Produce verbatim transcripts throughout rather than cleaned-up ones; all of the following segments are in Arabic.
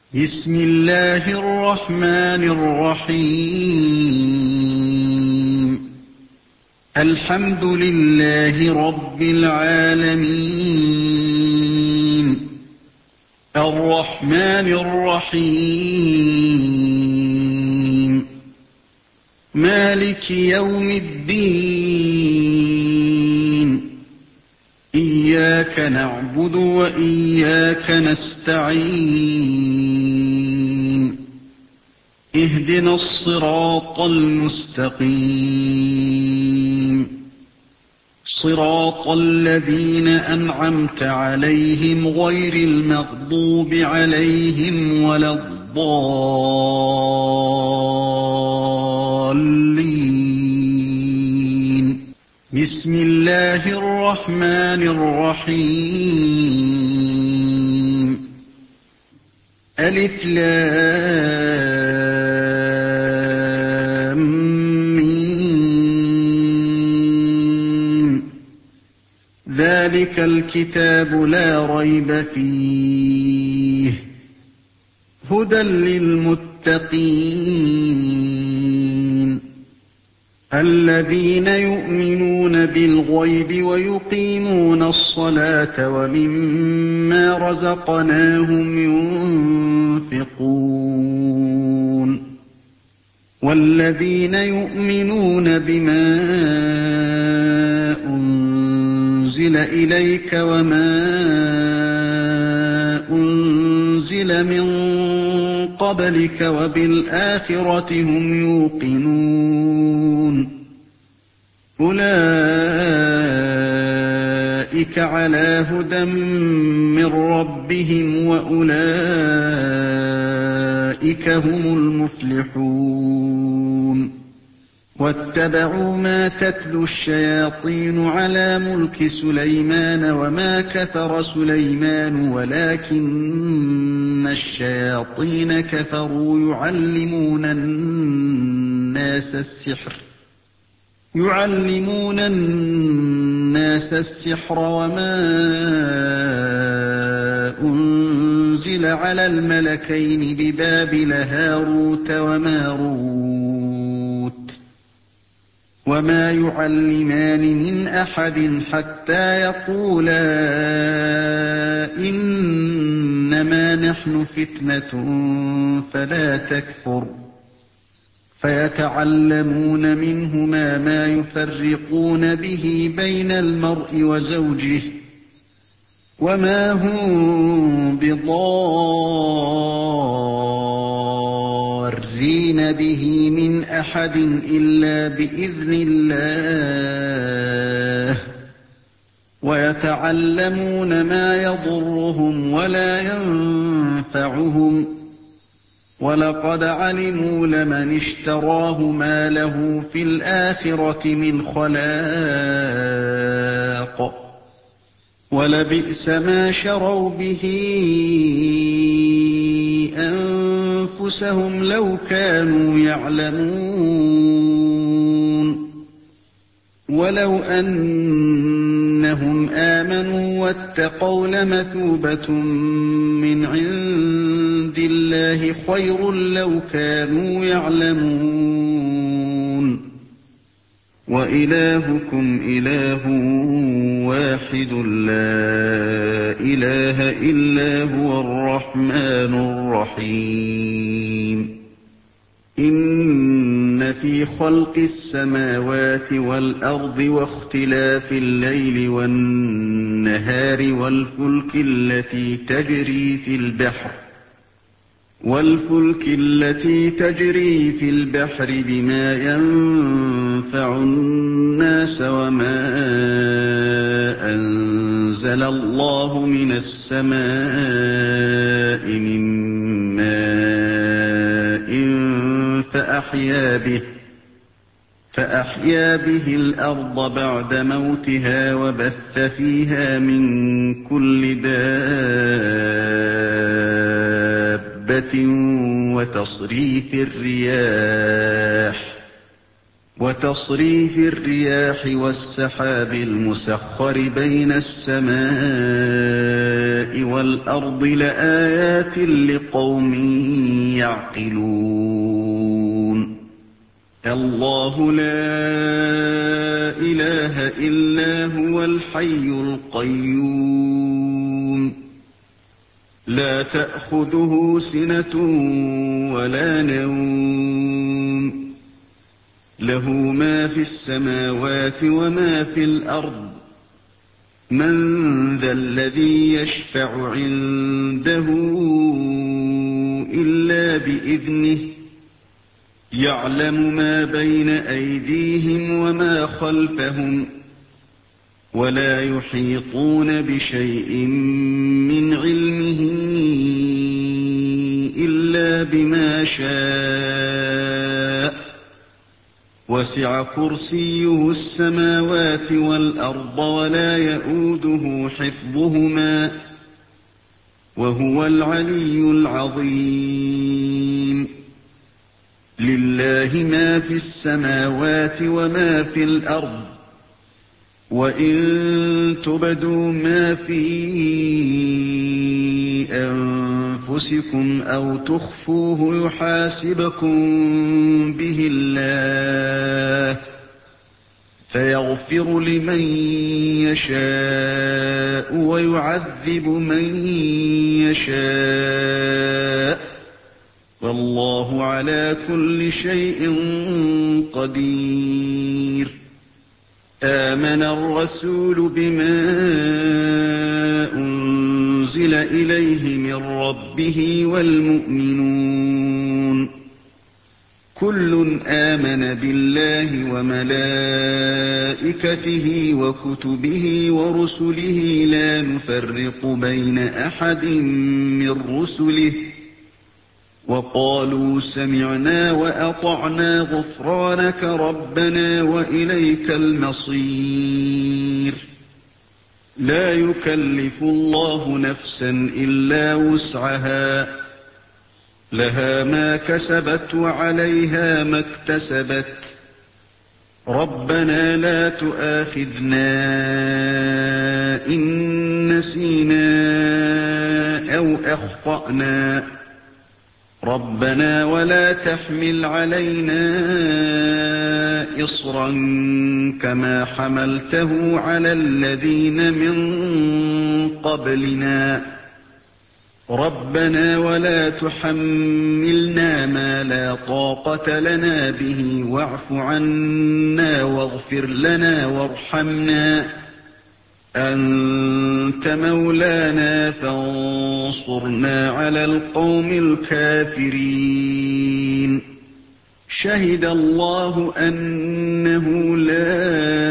بسم الله الرحمن الرحيم الحمد لله رب العالمين الرحمن الرحيم مالك يوم الدين إياك نعبد وإياك نستعين اهدنا الصراط المستقيم صراط الذين أنعمت عليهم غير المغضوب عليهم ولا الضالين بسم الله الرحمن الرحيم ألف لام ميم ذلك الكتاب لا ريب فيه هدى للمتقين الذين يؤمنون بالغيب ويقيمون الصلاة ومما رزقناهم ينفقون والذين يؤمنون بما أنزل إليك وما أنزل من قبلك وبالآخرة هم يوقنون أولئك على هدى من ربهم وأولئك هم المفلحون واتبعوا ما تتلو الشياطين على ملك سليمان وما كفر سليمان ولكن الشياطين كفروا يعلمون الناس السحر يعلمون الناس السحر وما أنزل على الملكين ببابل هاروت وماروت وما يعلمان من أحد حتى يقولا إنما نحن فتنة فلا تكفر فيتعلمون منهما ما يفرقون به بين المرء وزوجه وما هم بضارين به من أحد إلا بإذن الله ويتعلمون ما يضرهم ولا ينفعهم ولقد علموا لمن اشتراه ما له في الآخرة من خلاق ولبئس ما شروا به أنفسهم لو كانوا يعلمون ولو أنهم آمنوا واتقوا لمثوبة من عند الله خير لو كانوا يعلمون وإلهكم إله واحد لا إله إلا هو الرحمن الرحيم إن في خلق السماوات والأرض واختلاف الليل والنهار والفلك التي تجري في البحر والفلك التي تجري في البحر بما ينفع الناس وما أنزل الله من السماء من ماء فأحيا به فأحيا به الأرض بعد موتها وبث فيها من كل دابة وتصريف الرياح وتصريف الرياح والسحاب المسخر بين السماء السماء والأرض لآيات لقوم يعقلون الله لا إله إلا هو الحي القيوم لا تأخذه سنة ولا نوم له ما في السماوات وما في الأرض من ذا الذي يشفع عنده إلا بإذنه يعلم ما بين أيديهم وما خلفهم ولا يحيطون بشيء من علمه إلا بما شاء وسع كرسيه السماوات والأرض ولا يؤوده حفظهما وهو العلي العظيم لله ما في السماوات وما في الأرض وإن تبدوا ما في أنفسكم أو تخفوه يحاسبكم به الله فيغفر لمن يشاء ويعذب من يشاء والله على كل شيء قدير آمن الرسول بما أنزل إليه من ربه والمؤمنون كل آمن بالله وملائكته وكتبه ورسله لا نفرق بين أحد من رسله وقالوا سمعنا وأطعنا غفرانك ربنا وإليك المصير لا يكلف الله نفسا إلا وسعها لها ما كسبت وعليها ما اكتسبت ربنا لا تؤاخذنا إن نسينا أو أخطأنا ربنا ولا تحمل علينا إصرا كما حملته على الذين من قبلنا ربنا ولا تحملنا ما لا طاقة لنا به واعف عنا واغفر لنا وارحمنا أنت مولانا فانصرنا على القوم الكافرين شهد الله أنه لا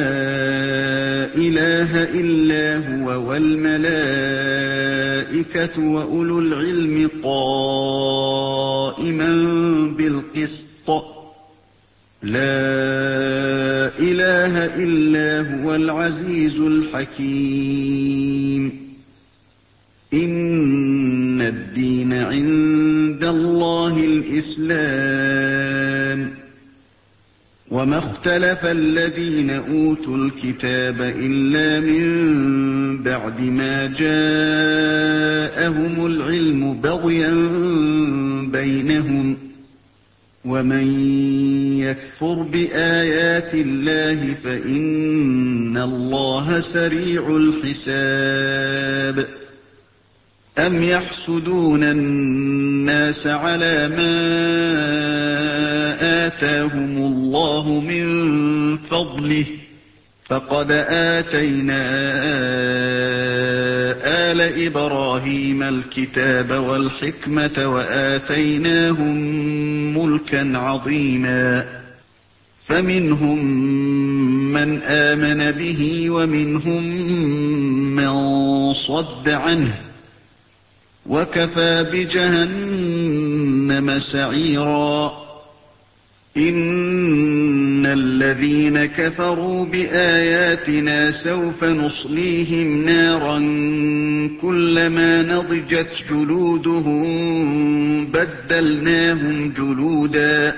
إله إلا هو والملائكة وأولو العلم قائما بالقسط لا إله إلا هو العزيز الحكيم إن الدين عند الله الإسلام وما اختلف الذين أوتوا الكتاب إلا من بعد ما جاءهم العلم بغيا بينهم ومن يكفر بآيات الله فإن الله سريع الحساب أم يحسدون الناس على ما آتاهم الله من فضله فقد آتينا آل إبراهيم الكتاب والحكمة وآتيناهم ملكا عظيما فمنهم من آمن به ومنهم من صد عنه وكفى بجهنم سعيرا إن الذين كفروا بآياتنا سوف نصليهم نارا كلما نضجت جلودهم بدلناهم جلودا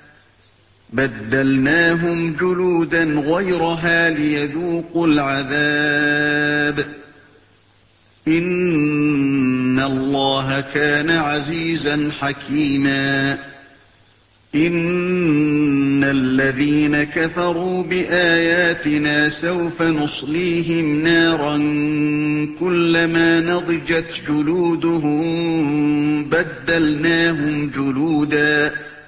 بدلناهم جلودا غيرها ليذوقوا العذاب إن الله كان عزيزا حكيما إن الذين كفروا بآياتنا سوف نصليهم نارا كلما نضجت جلودهم بدلناهم جلودا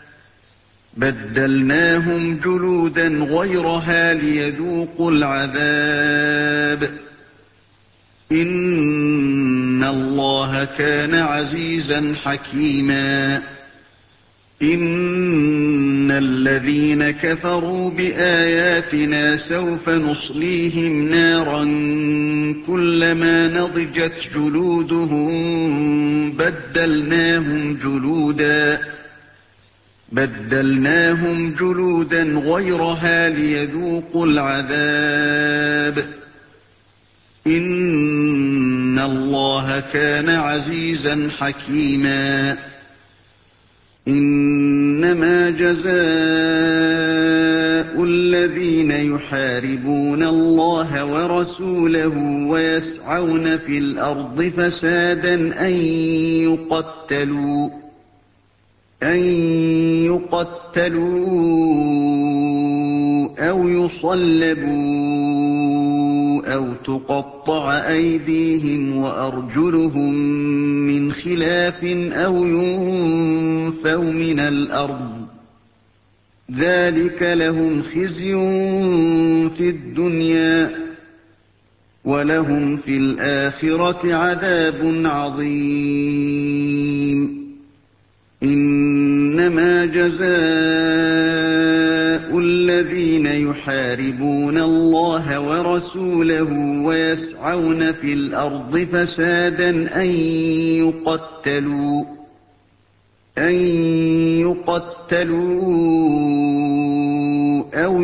بدلناهم جلودا غيرها ليذوقوا العذاب إن الله كان عزيزا حكيما إن الذين كفروا بآياتنا سوف نصليهم نارا كلما نضجت جلودهم بدلناهم جلودا بدلناهم جلودا غيرها ليذوقوا العذاب إن الله كان عزيزا حكيما إنما جزاء الذين يحاربون الله ورسوله ويسعون في الأرض فسادا أن يقتلوا أن يقتلوا أو يصلبوا أو تقطع أيديهم وأرجلهم من خلاف أو ينفوا من الأرض ذلك لهم خزي في الدنيا ولهم في الآخرة عذاب عظيم إنما جزاء الذين يحاربون الله ورسوله ويسعون في الأرض فسادا أن يقتلوا أن يقتلوا أو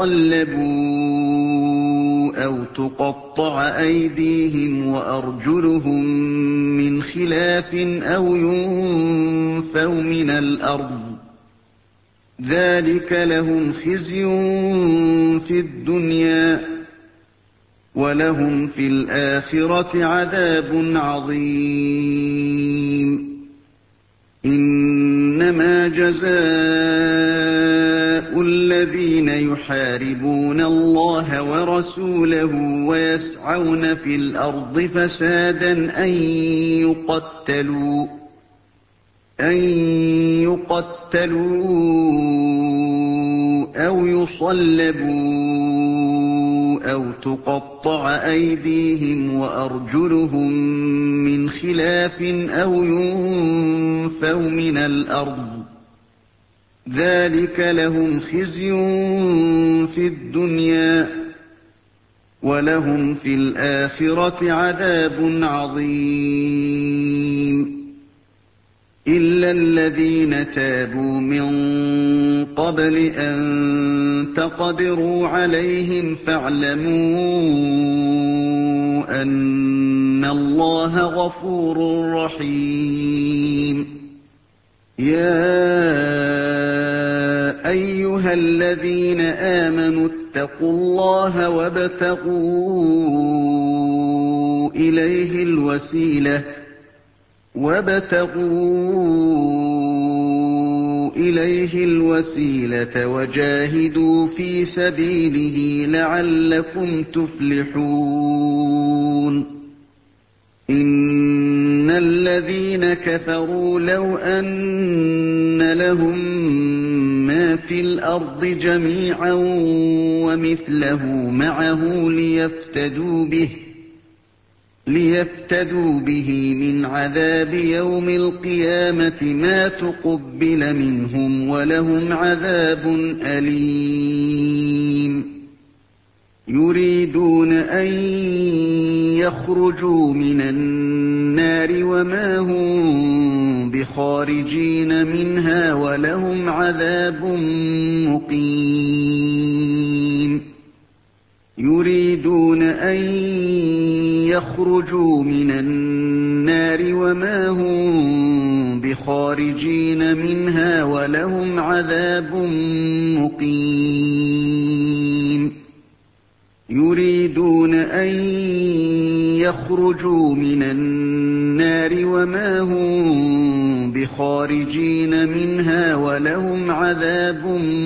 يصلبوا أو تقطع أيديهم وأرجلهم من خلاف أو ينفوا من الأرض ذلك لهم خزي في الدنيا ولهم في الآخرة عذاب عظيم إنما جزاء الذين يحاربون الله ورسوله ويسعون في الأرض فسادا أن يقتلوا أن يقتلوا أو يصلبوا أو تقطع أيديهم وأرجلهم من خلاف أو ينفوا من الأرض ذلك لهم خزي في الدنيا ولهم في الآخرة عذاب عظيم إلا الذين تابوا من قبل أن تقدروا عليهم فاعلموا أن الله غفور رحيم يا أيها الذين آمنوا اتقوا الله وابتغوا إليه الوسيلة وابتغوا إليه الوسيلة وجاهدوا في سبيله لعلكم تفلحون إن الذين كفروا لو أن لهم ما في الأرض جميعا ومثله معه ليفتدوا به ليفتدوا به من عذاب يوم القيامة ما تقبل منهم ولهم عذاب أليم يريدون أن يخرجوا من النار وما هم بخارجين منها ولهم عذاب مقيم يريدون أن يخرجوا من النار وما هم بخارجين منها ولهم عذاب مقيم يريدون أن يخرجوا من النار وما هم بخارجين منها ولهم عذاب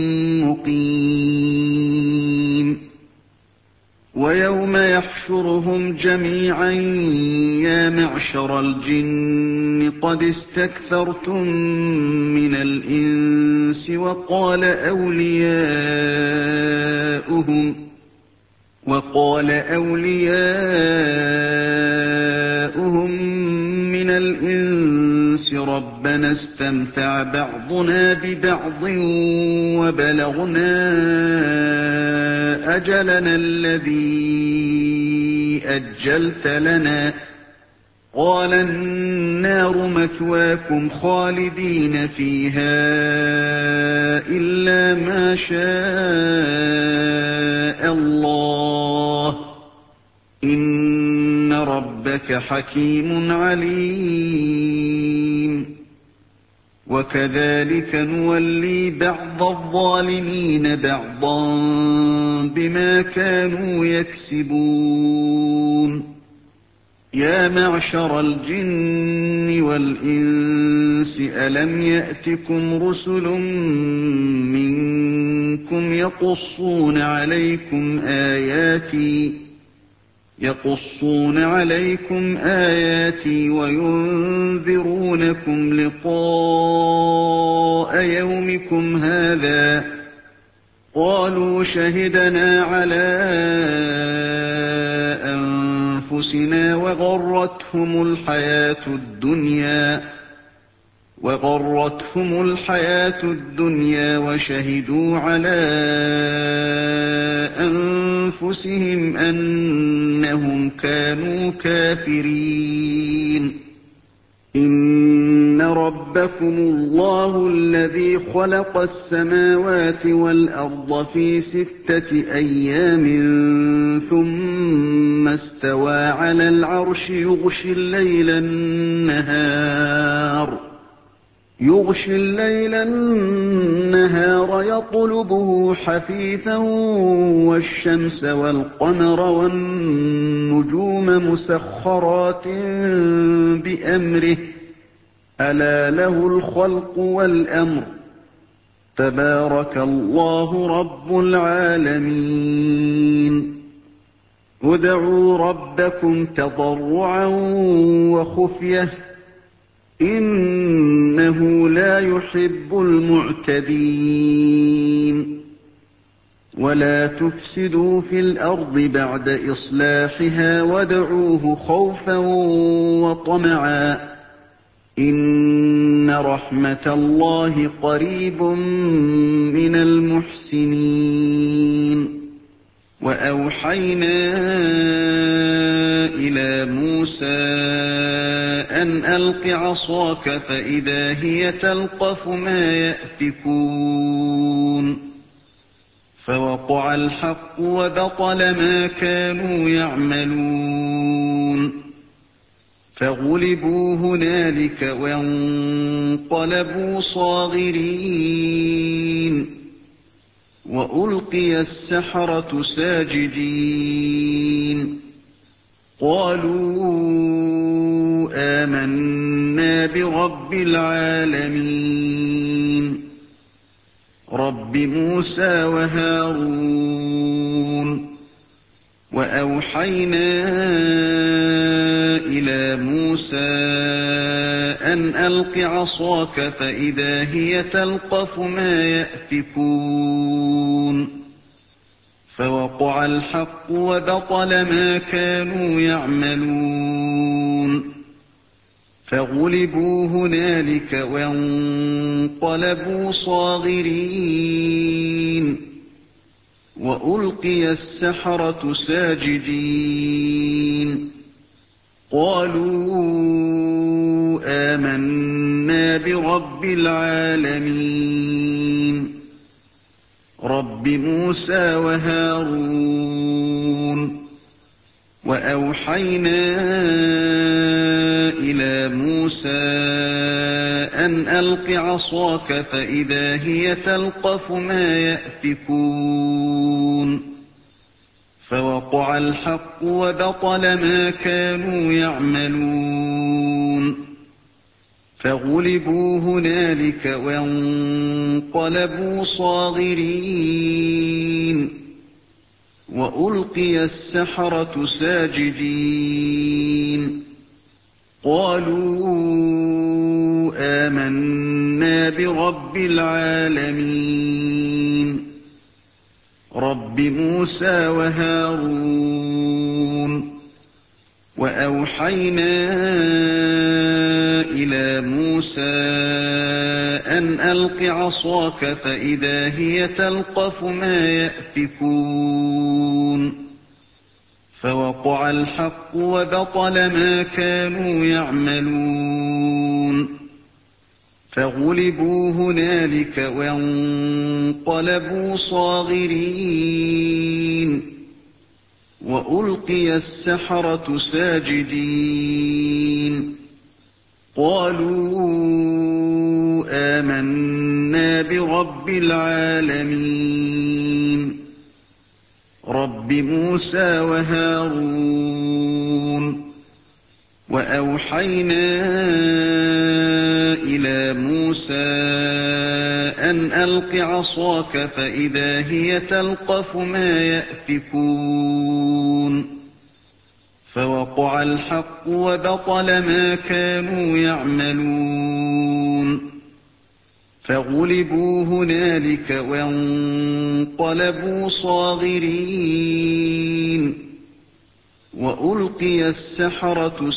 مقيم ويوم يحشرهم جميعا يا معشر الجن قد استكثرتم من الإنس وقال أولياؤهم وقال أولياؤهم من الإنس ربنا استمتع بعضنا ببعض وبلغنا أجلنا الذي أجلت لنا قال النار مثواكم خالدين فيها إلا ما شاء الله إن ربك حكيم عليم وكذلك نولي بعض الظالمين بعضا بما كانوا يكسبون يا معشر الجن والإنس ألم يأتكم رسل منكم يقصون عليكم آياتي يقصون عليكم آياتي وينذرونكم لقاء يومكم هذا قالوا شهدنا على أنفسنا وغرتهم الحياة الدنيا وغرتهم الحياة الدنيا وشهدوا على أنفسهم أنهم كانوا كافرين إن ربكم الله الذي خلق السماوات والأرض في ستة أيام ثم استوى على العرش يغشي الليل النهار يغشي الليل النهار يطلبه حثيثا والشمس والقمر والنجوم مسخرات بأمره ألا له الخلق والأمر تبارك الله رب العالمين ادعوا ربكم تضرعا وخفية إنه لا يحب المعتدين ولا تفسدوا في الأرض بعد إصلاحها وادعوه خوفا وطمعا إن رحمة الله قريب من المحسنين وأوحينا إلى موسى أن ألق عصاك فإذا هي تلقف ما يأفكون فوقع الحق وبطل ما كانوا يعملون فغلبوا هنالك وانقلبوا صاغرين وألقي السحرة ساجدين قالوا آمنا برب العالمين رب موسى وهارون وأوحينا إلى موسى أن ألق عصاك فإذا هي تلقف ما يأفكون فوقع الحق وبطل ما كانوا يعملون فغلبوا هنالك وانقلبوا صاغرين وألقي السحرة ساجدين قالوا آمنا برب العالمين رب موسى وهارون وأوحينا إلى موسى أن ألق عصاك فإذا هي تلقف ما يأفكون فوقع الحق وبطل ما كانوا يعملون فغلبوا هنالك وانقلبوا صاغرين وألقي السحرة ساجدين قالوا آمنا برب العالمين رب موسى وهارون وأوحينا إلى موسى أن ألق عصاك فإذا هي تلقف ما يأفكون فوقع الحق وبطل ما كانوا يعملون فغلبوا هنالك وانقلبوا صاغرين وألقي السحرة ساجدين قالوا آمنا برب العالمين رب موسى وهارون وأوحينا إلى موسى أن ألق عصاك فإذا هي تلقف ما يأفكون فوقع الحق وبطل ما كانوا يعملون فغلبوا هنالك وانقلبوا صاغرين وألقي السحرة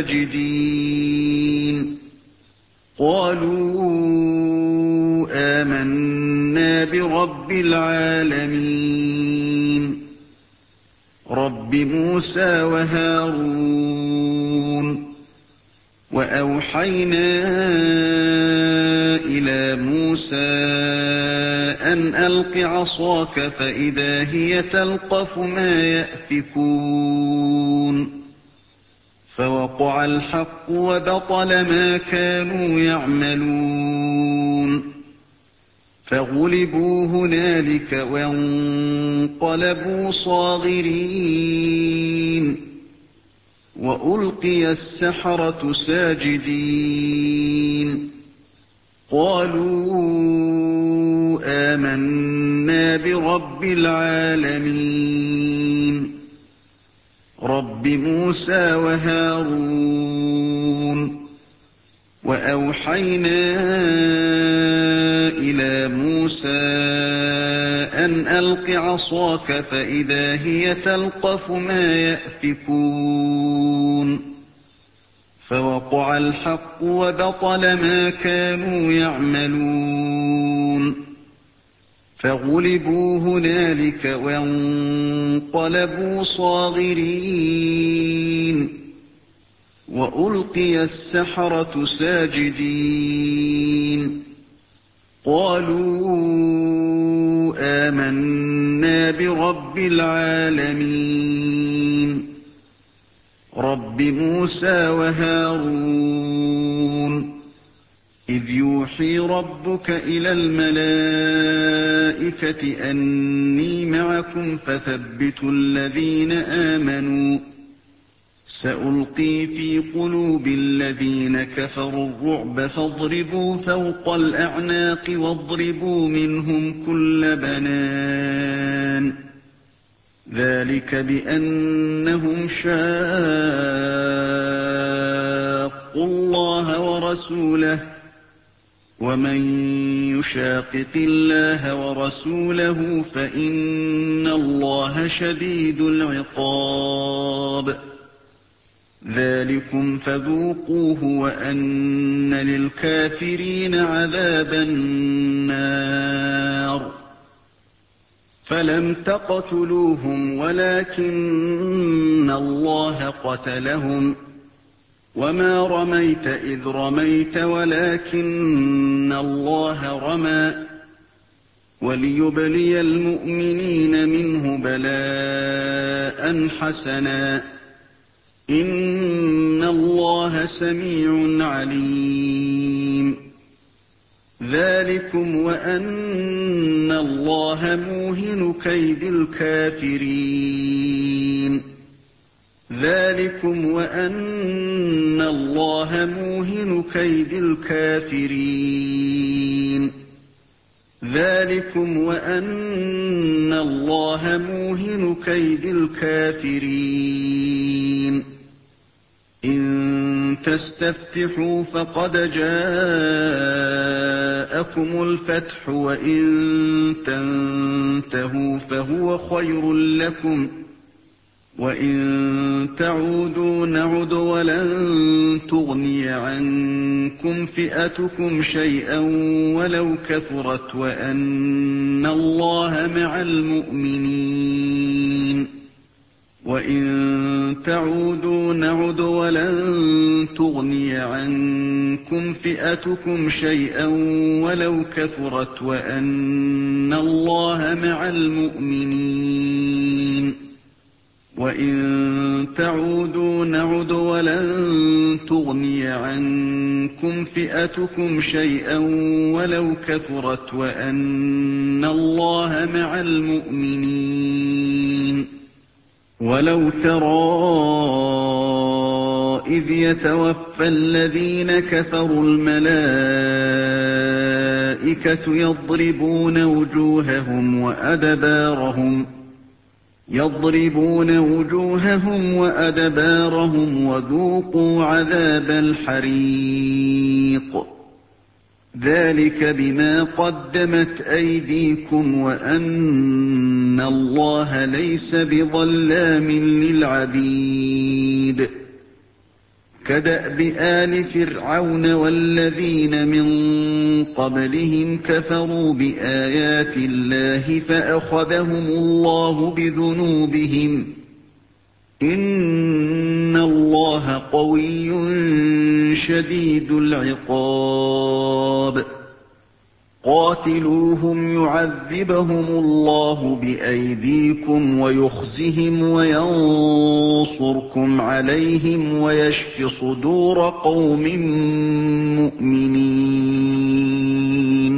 ساجدين قالوا آمنا برب العالمين رب موسى وهارون وأوحينا إلى موسى أن ألق عصاك فإذا هي تلقف ما يأفكون فوقع الحق وبطل ما كانوا يعملون فغلبوا هنالك وانقلبوا صاغرين وألقي السحرة ساجدين قالوا آمنا برب العالمين رب موسى وهارون وأوحينا إلى موسى أن ألق عصاك فإذا هي تلقف ما يأفكون فوقع الحق وبطل ما كانوا يعملون فغلبوا هنالك وانقلبوا صاغرين وألقي السحرة ساجدين قالوا آمنا برب العالمين رب موسى وهارون إذ يوحي ربك إلى الملائكة أني معكم فثبتوا الذين آمنوا سألقي في قلوب الذين كفروا الرعب فاضربوا فوق الأعناق واضربوا منهم كل بنان ذلك بأنهم شاقوا الله ورسوله ومن يشاقق الله ورسوله فإن الله شديد العقاب ذلكم فذوقوه وأن للكافرين عذاب النار فلم تقتلوهم ولكن الله قتلهم وما رميت إذ رميت ولكن الله رمى وليبلي المؤمنين منه بلاء حسنا إن الله سميع عليم ذلكم وأن الله موهن كيد الكافرين ذلكم وأن الله موهن كيد الكافرين ذلكم وأن الله موهن كيد الكافرين إن تستفتحوا فقد جاءكم الفتح وإن تنتهوا فهو خير لكم وإن تعودوا نعد ولن تغني عنكم فئتكم شيئا ولو كثرت وأن الله مع المؤمنين وإن تعودوا نعد ولن تغني عنكم فئتكم شيئا ولو كثرت وأن الله مع المؤمنين وإن تعودوا نعد ولن تغني عنكم فئتكم شيئا ولو كثرت وأن الله مع المؤمنين ولو ترى إذ يتوفى الذين كفروا الملائكة يضربون وجوههم وأدبارهم يضربون وجوههم وأدبارهم وذوقوا عذاب الحريق ذلك بما قدمت أيديكم وأن الله ليس بظلام للعبيد كدأب آل فرعون والذين من قبلهم كفروا بآيات الله فأخذهم الله بذنوبهم إن الله قوي شديد العقاب قاتلوهم يعذبهم الله بأيديكم ويخزهم وينصركم عليهم ويشف صدور قوم مؤمنين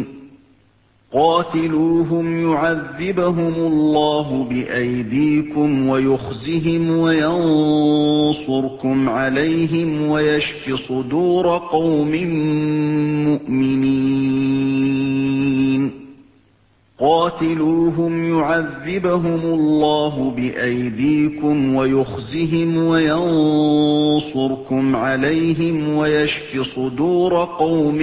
قاتلوهم يعذبهم الله بأيديكم ويخزهم وينصركم عليهم ويشف صدور قوم مؤمنين قاتلوهم يعذبهم الله بأيديكم ويخزهم وينصركم عليهم ويشف صدور قوم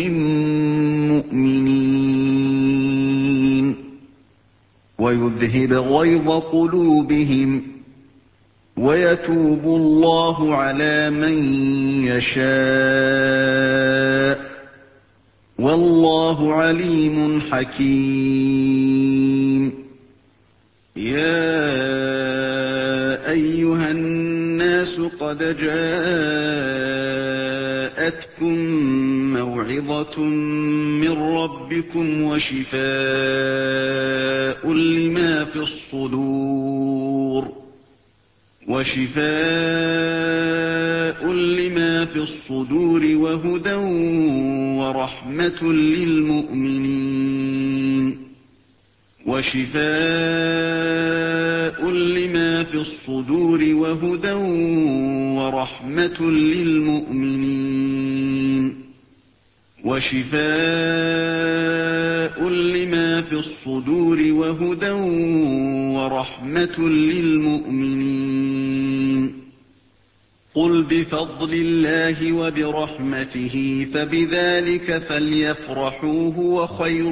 مؤمنين ويذهب غيظ قلوبهم ويتوب الله على من يشاء والله عليم حكيم يا أيها الناس قد جاءتكم موعظة من ربكم وشفاء لما في الصدور وشفاء لما في الصدور وهدى ورحمة للمؤمنين وشفاء لما في الصدور وهدى ورحمة للمؤمنين وشفاء لما في الصدور وهدى ورحمة للمؤمنين قل بفضل الله وبرحمته فبذلك فليفرحوا هو خير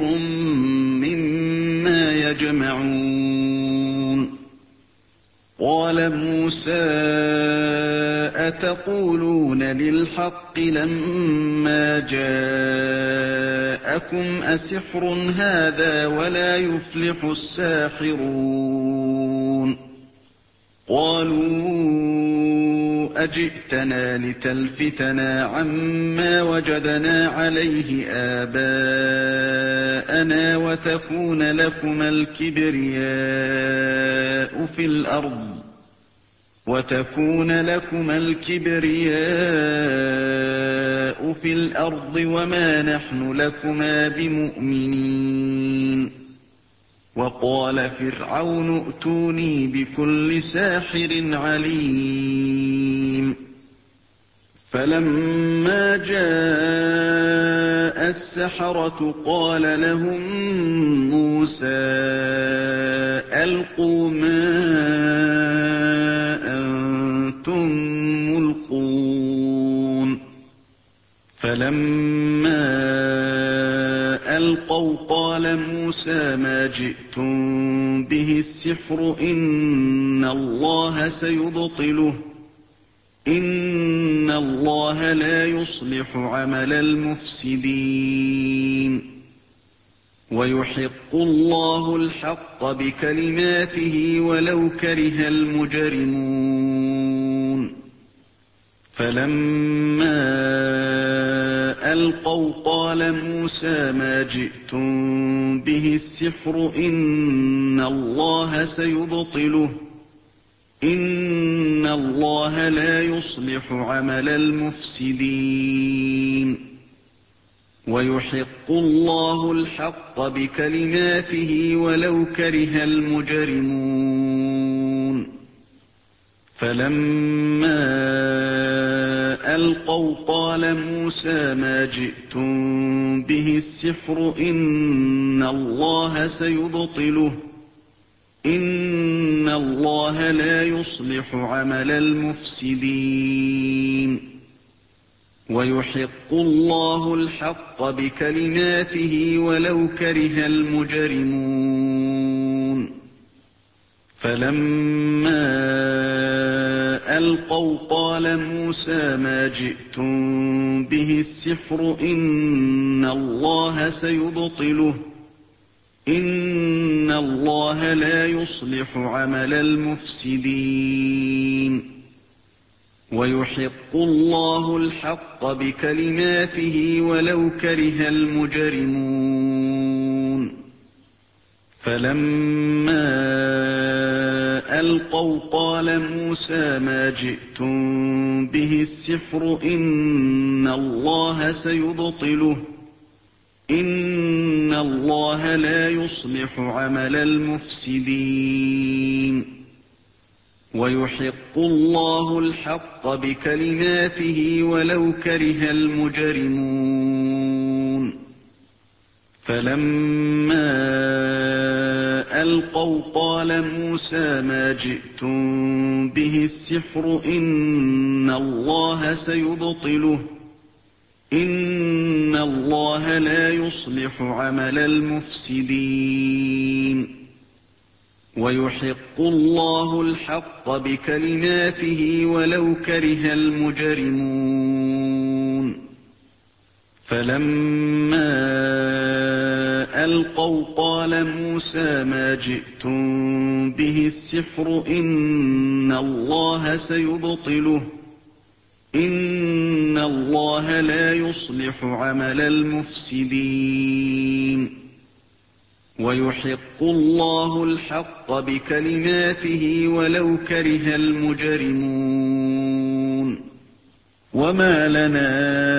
مما يجمعون قال موسى أتقولون للحق لما جاءكم أسحر هذا ولا يفلح الساحرون قالوا أجئتنا لتلفتنا عما وجدنا عليه آباءنا وتكون لكما الكبرياء في الأرض وتكون لكما الكبرياء في الأرض وما نحن لكما بمؤمنين وقال فرعون ائتوني بكل ساحر عليم فلما جاء السحرة قال لهم موسى ألقوا ما أنتم ملقون فلما ألقوا قال موسى ما جئتم به السحر إن الله سيبطله إن الله لا يصلح عمل المفسدين ويحق الله الحق بكلماته ولو كره المجرمون فلما ألقوا قال موسى ما جئتم به السحر إن الله سيبطله إن الله لا يصلح عمل المفسدين ويحق الله الحق بكلماته ولو كره المجرمون فلما ألقوا قال موسى ما جئتم به السحر إن الله سيبطله إن الله لا يصلح عمل المفسدين ويحق الله الحق بكلماته ولو كره المجرمون فلما ألقوا قال موسى ما جئتم به السحر إن الله سيبطله إن الله لا يصلح عمل المفسدين ويحق الله الحق بكلماته ولو كره المجرمون فلما ألقوا قال موسى ما جئتم به السحر إن الله سيبطله إن الله لا يصلح عمل المفسدين ويحق الله الحق بكلماته ولو كره المجرمون فلما ألقوا قال موسى ما جئتم به السحر إن الله سيبطله إن الله لا يصلح عمل المفسدين ويحق الله الحق بكلماته ولو كره المجرمون فلما ألقوا قال موسى ما جئتم به السحر إن الله سيبطله إن الله لا يصلح عمل المفسدين ويحق الله الحق بكلماته ولو كره المجرمون وما لنا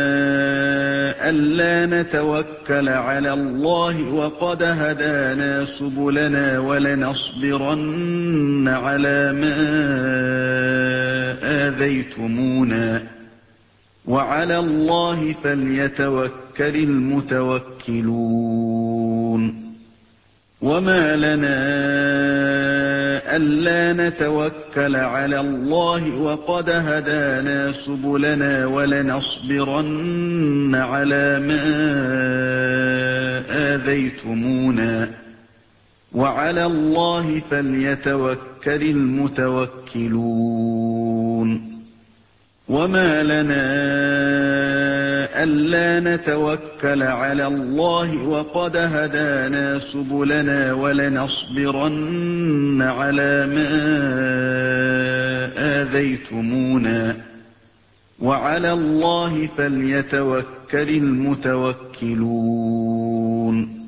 ألا نتوكل على الله وقد هدانا سبلنا ولنصبرن على ما آذيتمونا وعلى الله فليتوكل المتوكلون وما لنا ألا نتوكل على الله وقد هدانا سبلنا ولنصبرن على ما آذيتمونا وعلى الله فليتوكل المتوكلون وما لنا ألا نتوكل على الله وقد هدانا سبلنا ولنصبرن على ما آذيتمونا وعلى الله فليتوكل المتوكلون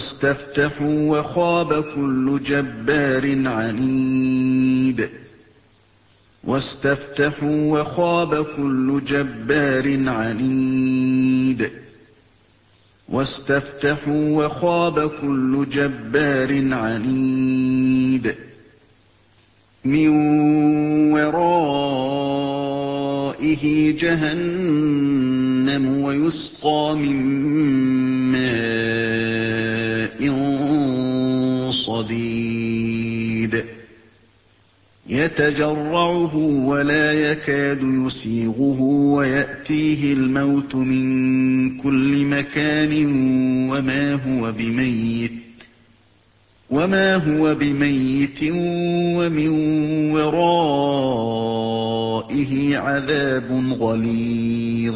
واستفتحوا وخاب كل جبار عنيد واستفتحوا وخاب كل جبار عنيد واستفتحوا وخاب كل جبار عنيد من ورائه جهنم ويسقى من ماء صديد يتجرعه ولا يكاد يسيغه ويأتيه الموت من كل مكان وما هو بميت وما هو بميت ومن ورائه عذاب غليظ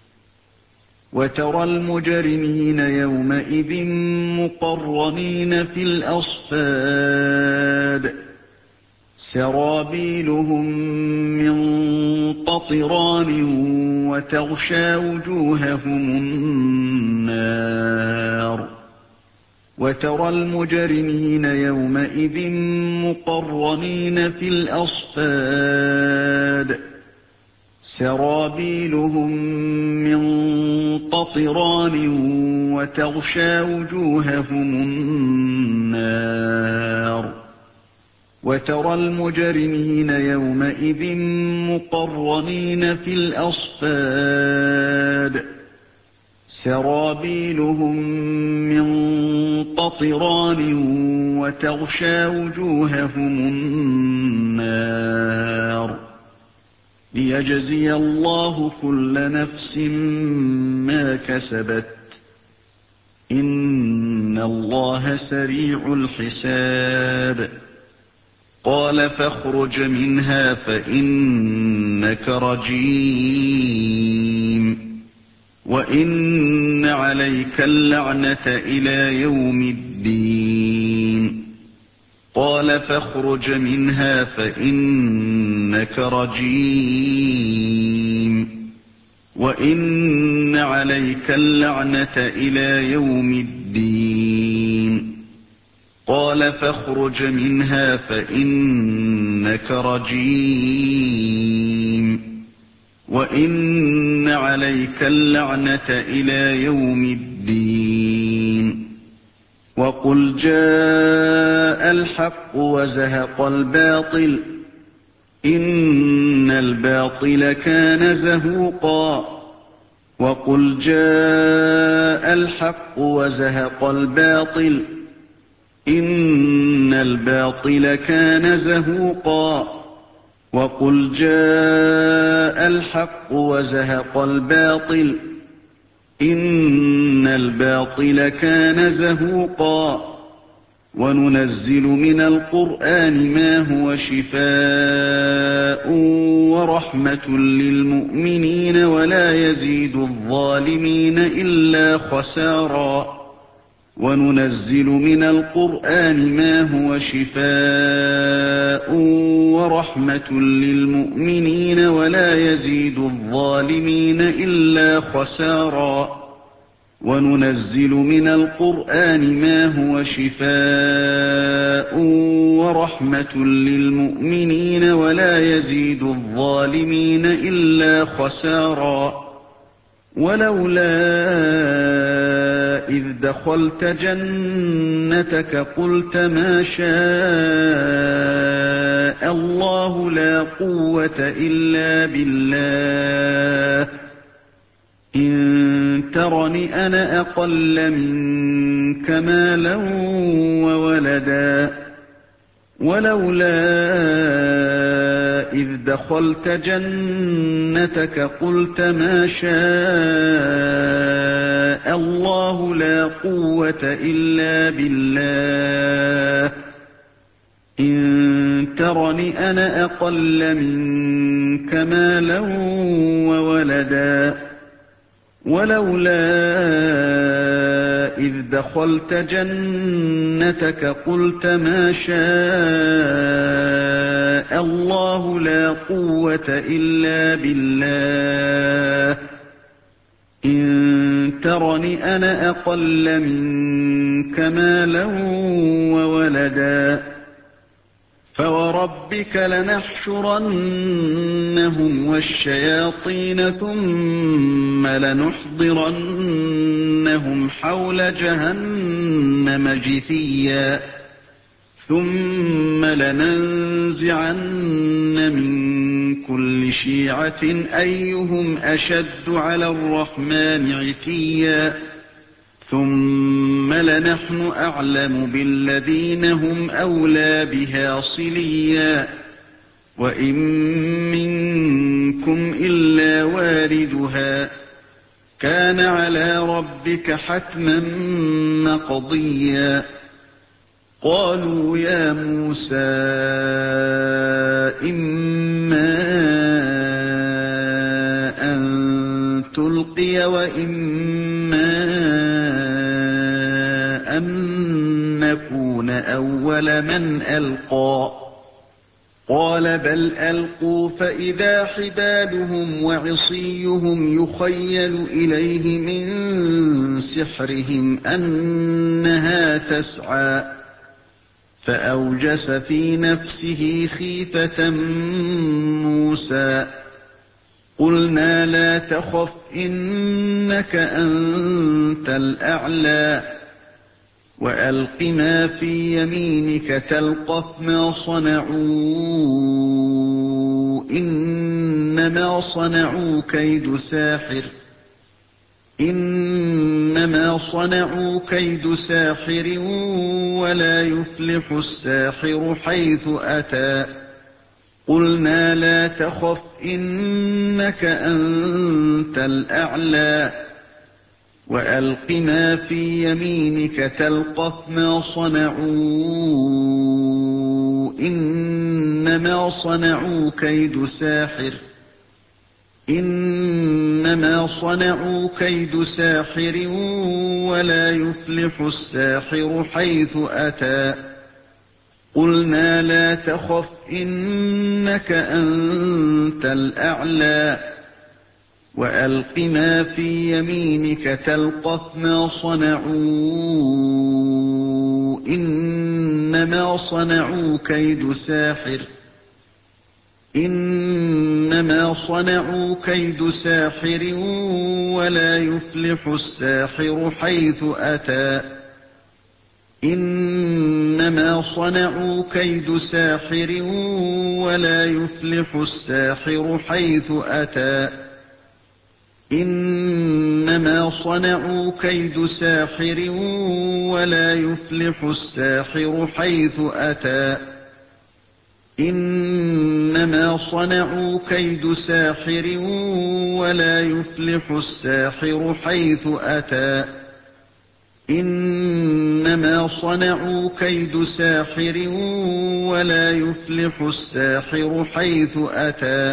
وترى المجرمين يومئذ مقرنين في الأصفاد سرابيلهم من قطران وتغشى وجوههم النار وترى المجرمين يومئذ مقرنين في الأصفاد سرابيلهم من قطران وتغشى وجوههم النار وترى المجرمين يومئذ مقرنين في الأصفاد سرابيلهم من قطران وتغشى وجوههم النار ليجزي الله كل نفس ما كسبت إن الله سريع الحساب قال فاخرج منها فإنك رجيم وإن عليك اللعنة إلى يوم الدين قال فاخرج منها فإنك رجيم وإن عليك اللعنة إلى يوم الدين قال فاخرج منها فإنك رجيم وإن عليك اللعنة إلى يوم الدين وقل جاء الحق وزهق الباطل إن الباطل كان زهوقا وقل جاء الحق وزهق الباطل إن الباطل كان زهوقا وقل جاء الحق وزهق الباطل إن الباطل كان زهوقا وننزل من القرآن ما هو شفاء ورحمة للمؤمنين ولا يزيد الظالمين إلا خسارا وننزل من القرآن ما هو شفاء ورحمة للمؤمنين ولا يزيد الظالمين إلا خسارا وننزل من القرآن ما هو شفاء ورحمة للمؤمنين ولا يزيد الظالمين إلا خسارا ولولا إذ دخلت جنتك قلت ما شاء الله لا قوة إلا بالله إن ترني أنا أقل منك مالا وولدا ولولا إذ دخلت جنتك قلت ما شاء الله لا قوة إلا بالله إن ترني أنا أقل منك مالا وولدا ولولا إذ دخلت جنتك قلت ما شاء الله لا قوة إلا بالله إن ترني أنا أقل منك مالا وولدا فوربك لنحشرنهم والشياطين ثم لنحضرنهم حول جهنم جثيا ثم لننزعن من كل شيعة أيهم أشد على الرحمن عتيا ثم لنحن أعلم بالذين هم أولى بها صليا وإن منكم إلا واردها كان على ربك حتما مقضيا قالوا يا موسى إما أن تلقي وإما أن نكون أول من ألقى قال بل ألقوا فإذا حبالهم وعصيهم يخيل إليه من سحرهم أنها تسعى فأوجس في نفسه خيفة موسى قلنا لا تخف إنك أنت الأعلى وألق ما في يمينك تلقف ما صنعوا إنما صنعوا كيد ساحر إنما صنعوا كيد ساحر ولا يفلح الساحر حيث أتى قلنا لا تخف إنك أنت الأعلى وألق ما في يمينك تلقف ما صنعوا إنما صنعوا كيد ساحر إنما صنعوا كيد ساحر ولا يفلح الساحر حيث أتى قلنا لا تخف إنك أنت الأعلى وألق ما في يمينك تلقف ما صنعوا إنما صنعوا كيد ساحر إنما صنعوا كيد ساحر ولا يفلح الساحر حيث أتى إنما صنعوا كيد ساحر ولا يفلح الساحر حيث أتى إنما صنعوا كيد ساحر ولا يفلح الساحر حيث أتى إنما صنعوا كيد ساحر ولا يفلح الساحر حيث أتى إنما صنعوا كيد ساحر ولا يفلح الساحر حيث أتى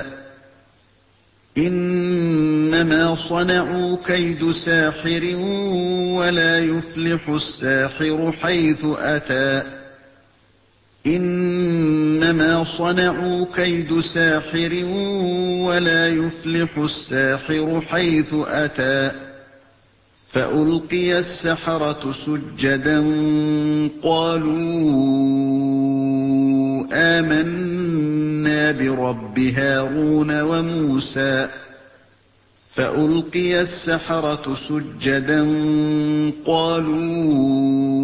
إنما صنعوا كيد ساحر ولا يفلح الساحر حيث أتى إنما صنعوا كيد ساحر ولا يفلح الساحر حيث أتى فألقي السحرة سجدا قالوا آمنا برب هارون وموسى فألقي السحرة سجدا قالوا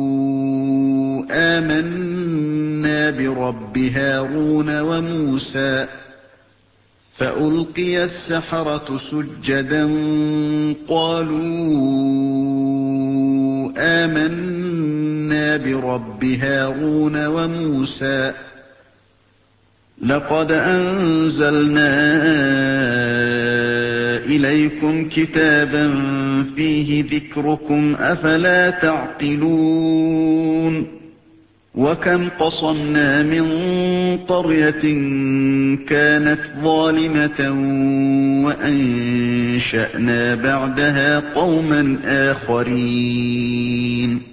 آمنا برب هارون وموسى فألقي السحرة سجدا قالوا آمنا برب هارون وموسى لقد أنزلنا إليكم كتابا فيه ذكركم أفلا تعقلون وكم قصمنا من قرية كانت ظالمة وأنشأنا بعدها قوما آخرين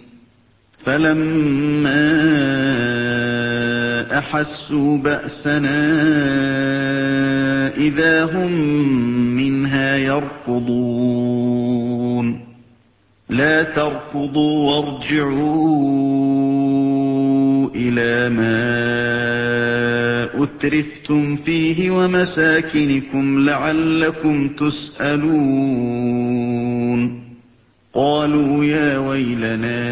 فلما أحسوا بأسنا إذا هم منها يركضون لا تركضوا وارجعوا إلى ما أترفتم فيه ومساكنكم لعلكم تسألون قالوا يا ويلنا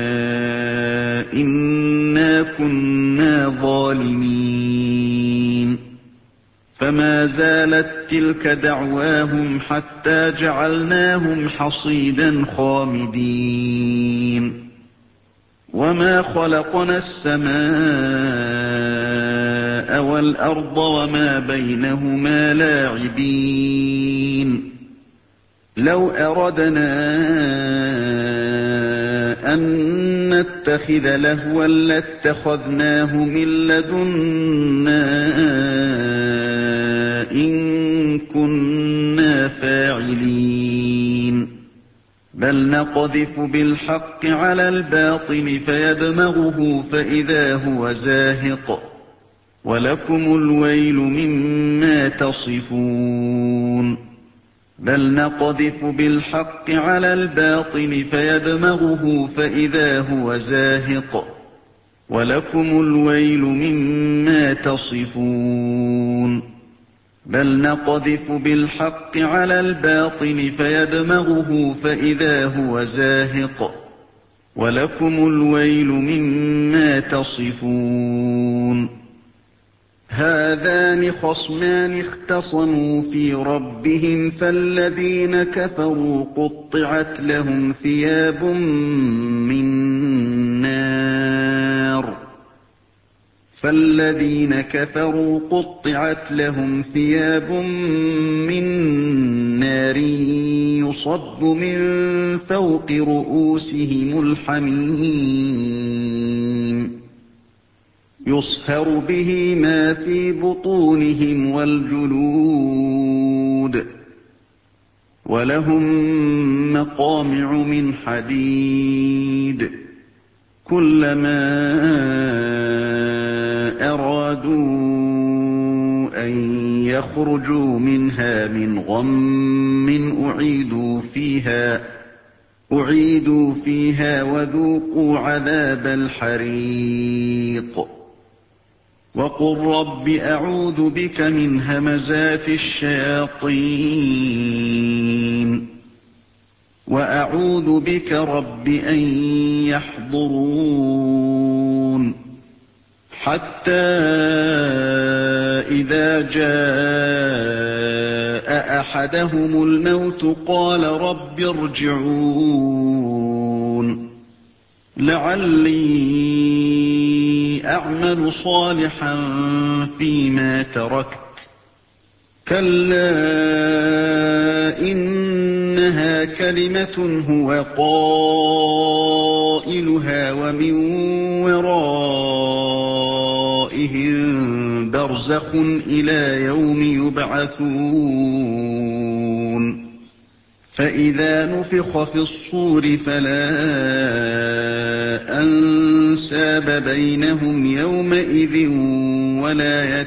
إنا كنا ظالمين فما زالت تلك دعواهم حتى جعلناهم حصيدا خامدين وما خلقنا السماء والأرض وما بينهما لاعبين لو أردنا أن نتخذ لهوا لاتخذناه من لدنا إن كنا فاعلين بل نقذف بالحق على الباطل فيدمغه فإذا هو زاهق ولكم الويل مما تصفون بل نقذف بالحق على الباطل فيدمغه فإذا هو زاهق ولكم الويل مما تصفون بل نقذف بالحق على الباطل فيدمغه فإذا هو زاهق ولكم الويل مما تصفون هذان خصمان اختصموا في ربهم فالذين كفروا قطعت لهم ثياب من نار فالذين كفروا قطعت لهم ثياب من نار يصب من فوق رؤوسهم الحميم يصهر به ما في بطونهم والجلود ولهم مقامع من حديد كلما أرادوا أن يخرجوا منها من غم أعيدوا فيها أعيدوا فيها وذوقوا عذاب الحريق وقل رب أعوذ بك من همزات الشياطين وأعوذ بك رب أن يحضرون حتى إذا جاء أحدهم الموت قال رب ارجعون لعلي أعمل صالحا فيما تركت كلا إنها كلمة هو قائلها ومن ورائهم برزخ إلى يوم يبعثون فإذا نفخ في الصور فلا أنساب بينهم يومئذ ولا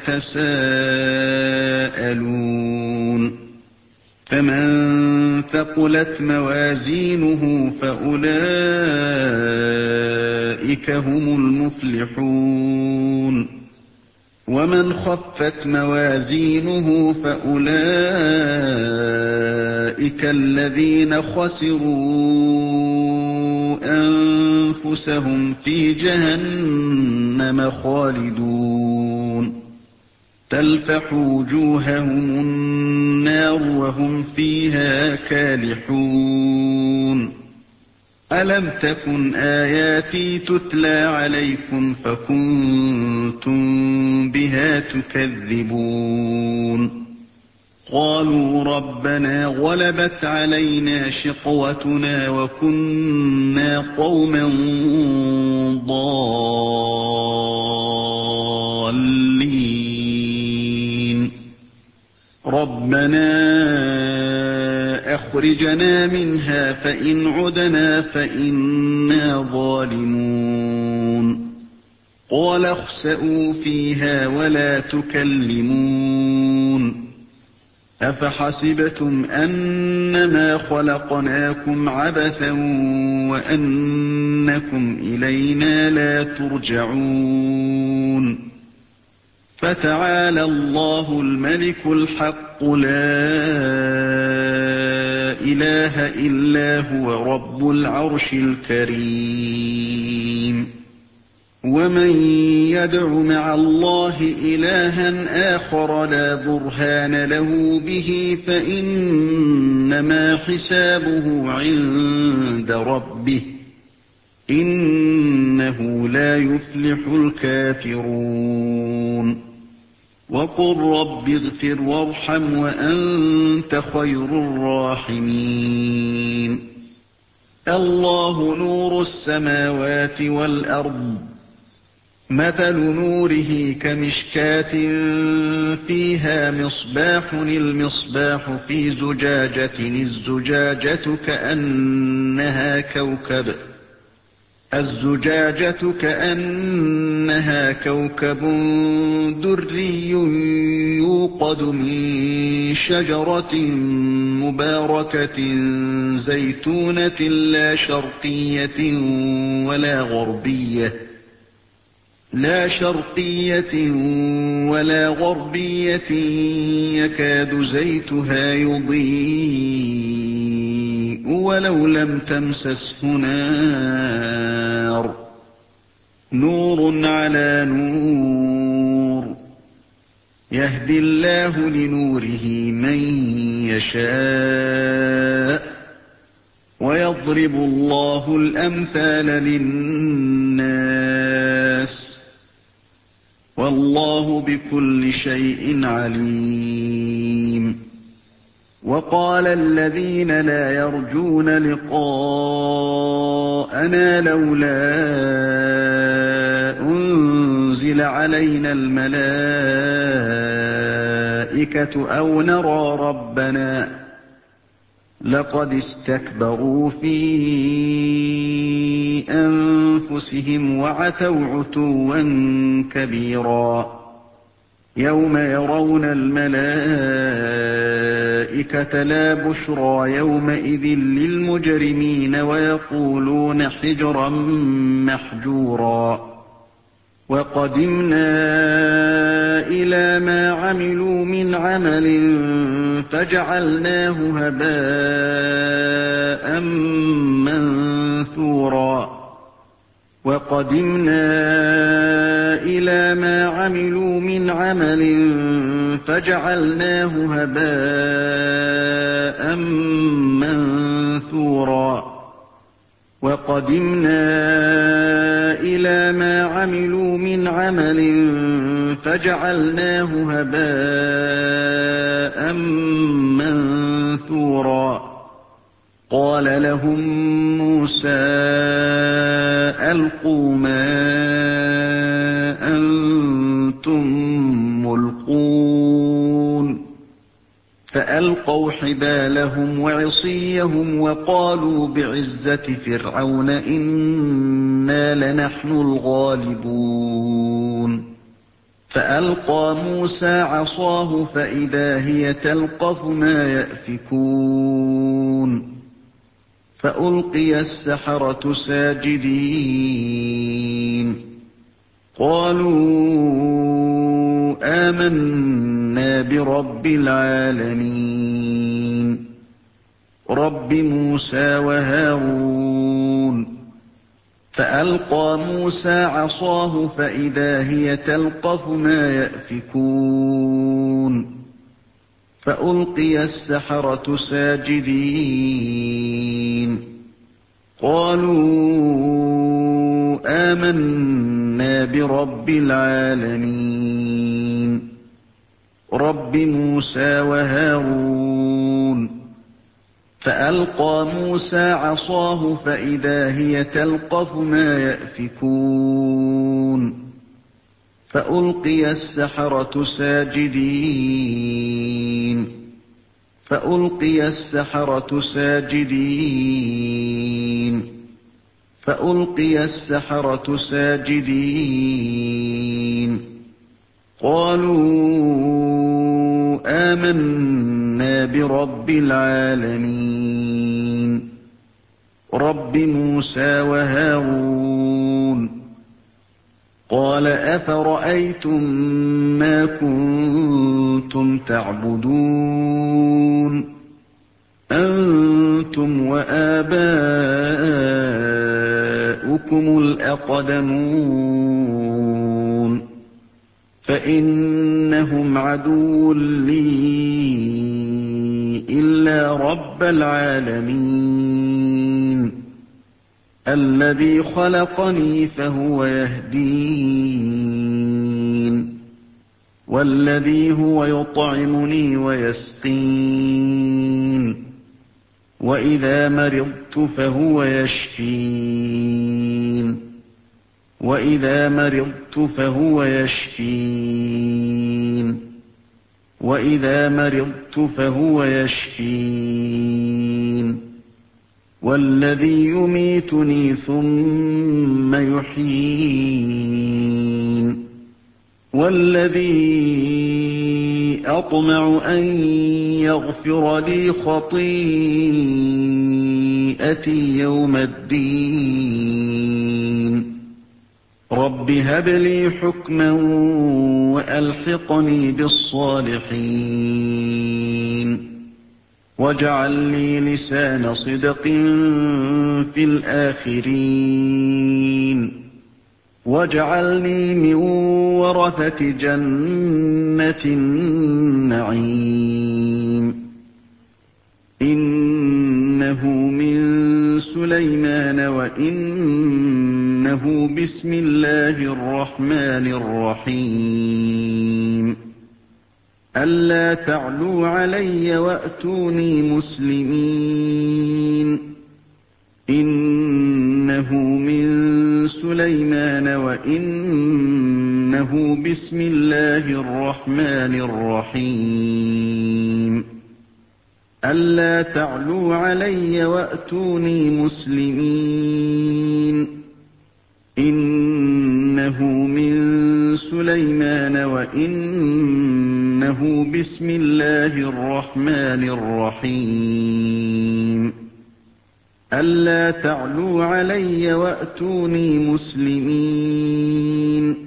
يتساءلون فمن ثقلت موازينه فأولئك هم المفلحون ومن خفت موازينه فأولئك الذين خسروا أنفسهم في جهنم خالدون تلفح وجوههم النار وهم فيها كالحون ألم تكن آياتي تتلى عليكم فكنتم بها تكذبون قالوا ربنا غلبت علينا شقوتنا وكنا قوما ضالين ربنا أخرجنا منها فإن عدنا فإنا ظالمون قال اخسئوا فيها ولا تكلمون أفحسبتم أنما خلقناكم عبثا وأنكم إلينا لا ترجعون فتعالى الله الملك الحق لا إله إلا هو رب العرش الكريم ومن يدع مع الله إلها آخر لا برهان له به فإنما حسابه عند ربه إنه لا يفلح الكافرون وقل رب اغفر وارحم وأنت خير الراحمين الله نور السماوات والأرض مثل نوره كمشكاة فيها مصباح المصباح في زجاجة الزجاجة كأنها كوكب الزجاجة كأنها كوكب دري يوقد من شجرة مباركة زيتونة لا شرقية ولا غربية لا شرقية ولا غربية يكاد زيتها يضيء ولو لم تمسسه نار نور على نور يهدي الله لنوره من يشاء ويضرب الله الأمثال للناس والله بكل شيء عليم وقال الذين لا يرجون لقاءنا لولا أنزل علينا الملائكة أو نرى ربنا لقد استكبروا في أنفسهم وعتوا عتوا كبيرا يوم يرون الملائكة لا بشرى يومئذ للمجرمين ويقولون حجرا محجورا وقدمنا إلى ما عملوا من عمل فجعلناه هباء منثورا وقدمنا إلى ما عملوا من عمل فجعلناه هباء منثورا وقدمنا إلى ما عملوا من عمل فجعلناه هباء منثورا قال لهم موسى ألقوا ما أنتم ملقون فألقوا حبالهم وعصيهم وقالوا بعزة فرعون إنا لنحن الغالبون فألقى موسى عصاه فإذا هي تلقف ما يأفكون فألقي السحرة ساجدين قالوا آمنا برب العالمين رب موسى وهارون فألقى موسى عصاه فإذا هي تلقف ما يأفكون فألقي السحرة ساجدين قالوا آمنا برب العالمين رب موسى وهارون فألقى موسى عصاه فإذا هي تلقف ما يأفكون فألقي السحرة ساجدين فألقي السحرة ساجدين فألقي السحرة ساجدين قالوا آمنا برب العالمين رب موسى وهارون قال أفرأيتم ما كنتم تعبدون أنتم وآباؤكم الأقدمون فإنهم عدو لي إلا رب العالمين الذي خلقني فهو يهدين والذي هو يطعمني ويسقين وإذا مرضت فهو يشفين وإذا مرضت فهو يشفين وإذا مرضت فهو يشفين والذي يميتني ثم يحيين والذي أطمع أن يغفر لي خطيئتي يوم الدين رب هب لي حكما وألحقني بالصالحين واجعل لي لسان صدق في الآخرين واجعلني من ورثة جنة النعيم إنه من سليمان وإنه بسم الله الرحمن الرحيم ألا تعلوا علي وأتوني مسلمين إنه من سليمان وإنه بسم الله الرحمن الرحيم ألا تعلوا علي وأتوني مسلمين إنه من سليمان وإنه بسم الله الرحمن الرحيم ألا تعلوا علي وأتوني مسلمين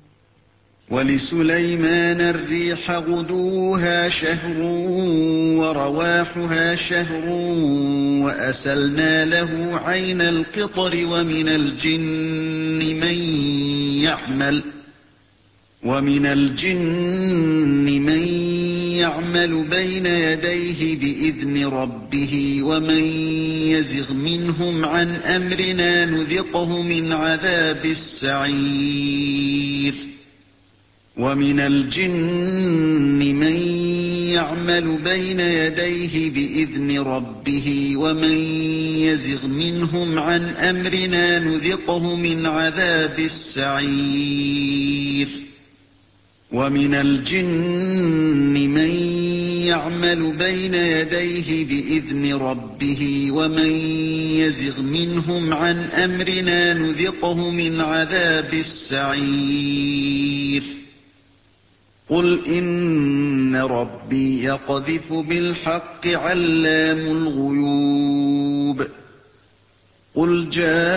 ولسليمان الريح غدوها شهر ورواحها شهر وأسلنا له عين القطر ومن الجن من يعمل ومن الجن من يعمل بين يديه بإذن ربه ومن يزغ منهم عن أمرنا نذقه من عذاب السعير ومن الجن من يعمل بين يديه بإذن ربه ومن يزغ منهم عن أمرنا نذقه من عذاب السعير ومن الجن من يعمل بين يديه بإذن ربه ومن يزغ منهم عن أمرنا نذقه من عذاب السعير قل إن ربي يقذف بالحق علام الغيوب قل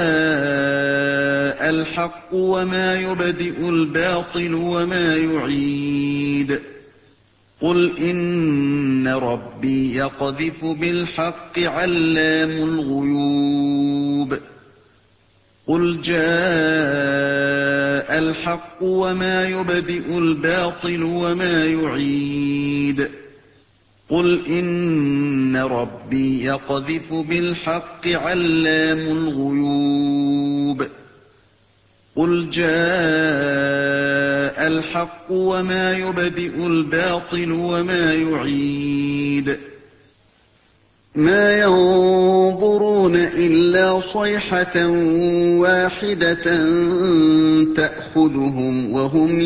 جاء الحق وما يبدئ الباطل وما يعيد قل إن ربي يقذف بالحق علام الغيوب قل جاء الحق وما يبدئ الباطل وما يعيد قل إن ربي يقذف بالحق علام الغيوب قل جاء الحق وما يبدئ الباطل وما يعيد ما ينظرون إلا صيحة واحدة تأخذهم وهم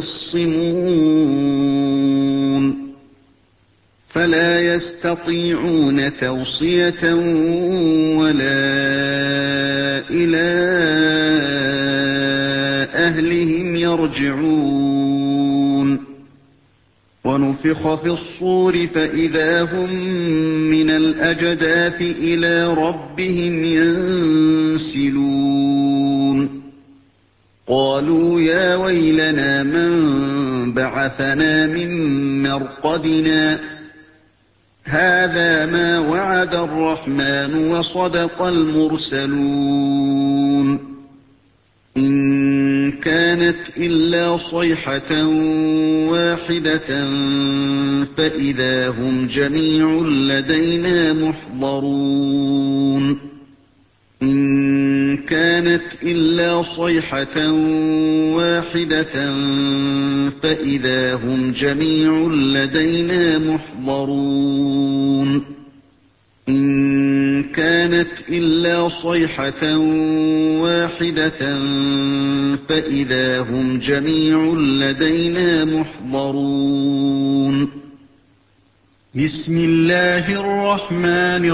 يخصمون فلا يستطيعون توصية ولا إلى أهلهم يرجعون ونفخ في الصور فإذا هم من الأجداث إلى ربهم ينسلون قال قالوا يا ويلنا من بعثنا من مرقدنا هذا ما وعد الرحمن وصدق المرسلون إن كانت إلا صيحة واحدة فإذا هم جميع لدينا محضرون إن كانت إلا صيحة واحدة فإذا هم جميع لدينا محضرون إن كانت إلا صيحة واحدة فإذا هم جميع لدينا محضرون بسم الله الرحمن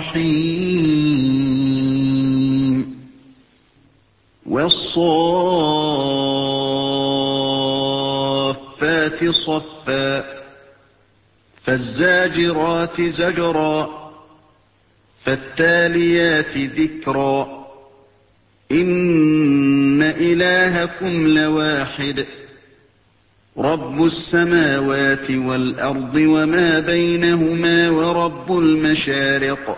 الرحيم والصافات صفا فالزاجرات زجرا فالتاليات ذكرا إن إلهكم لواحد رب السماوات والأرض وما بينهما ورب المشارق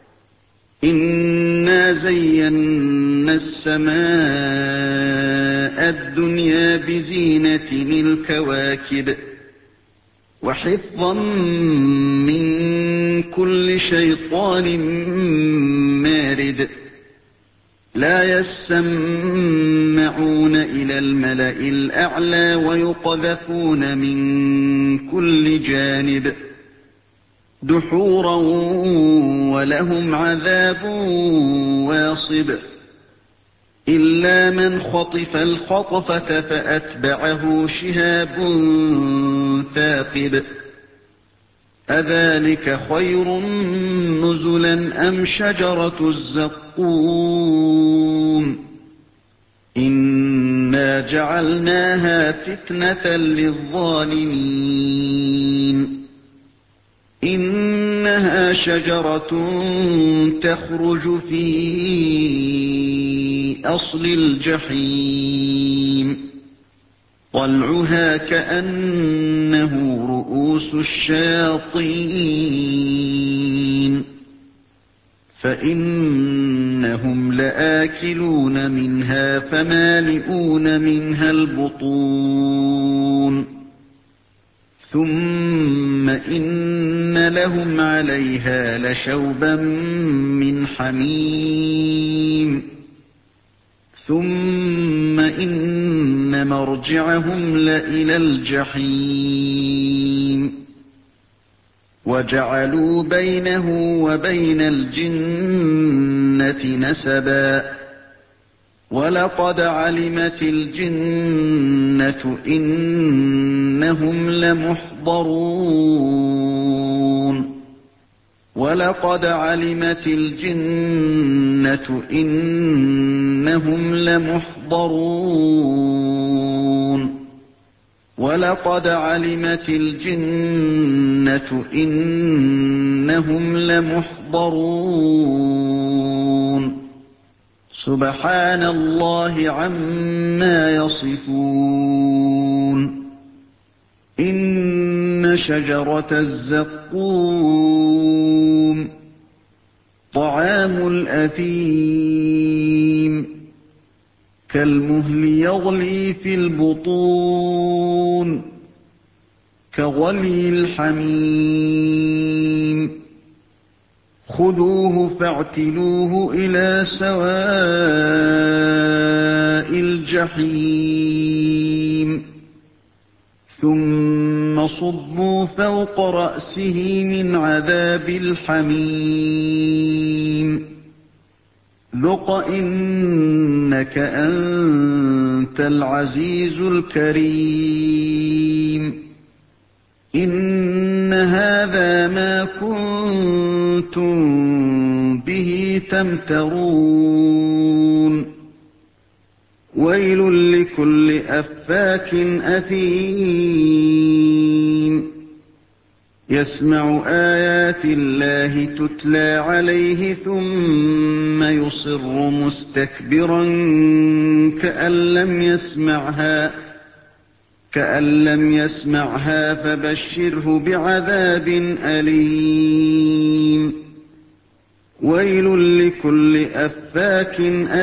إنا زينا السماء الدنيا بزينة الكواكب وحفظا من كل شيطان مارد لا يسمعون إلى الملأ الأعلى ويقذفون من كل جانب دحورا ولهم عذاب واصب إلا من خطف الخطفة فأتبعه شهاب ثاقب أذلك خير نزلا أم شجرة الزقوم إنا جعلناها فتنة للظالمين إنها شجرة تخرج في أصل الجحيم طلعها كأنه رؤوس الشياطين فإنهم لآكلون منها فمالئون منها البطون ثم إن لهم عليها لشوبا من حميم ثم إن مرجعهم لإلى الجحيم وجعلوا بينه وبين الجنة نسبا ولقد علمت الجنة إنهم لمحضرون ولقد علمت الجنة إنهم لمحضرون ولقد علمت الجنة إنهم لمحضرون سبحان الله عما يصفون إن شجرة الزقوم طعام الأثيم كالمهل يغلي في البطون كغلي الحميم خذوه فاعتلوه إلى سواء الجحيم ثم صبوا فوق رأسه من عذاب الحميم ذق إنك أنت العزيز الكريم إن هذا ما كنتم به تمترون ويل لكل أفاك أثيم يسمع آيات الله تتلى عليه ثم يصر مستكبرا كأن لم يسمعها كأن لم يسمعها فبشره بعذاب أليم ويل لكل أفاك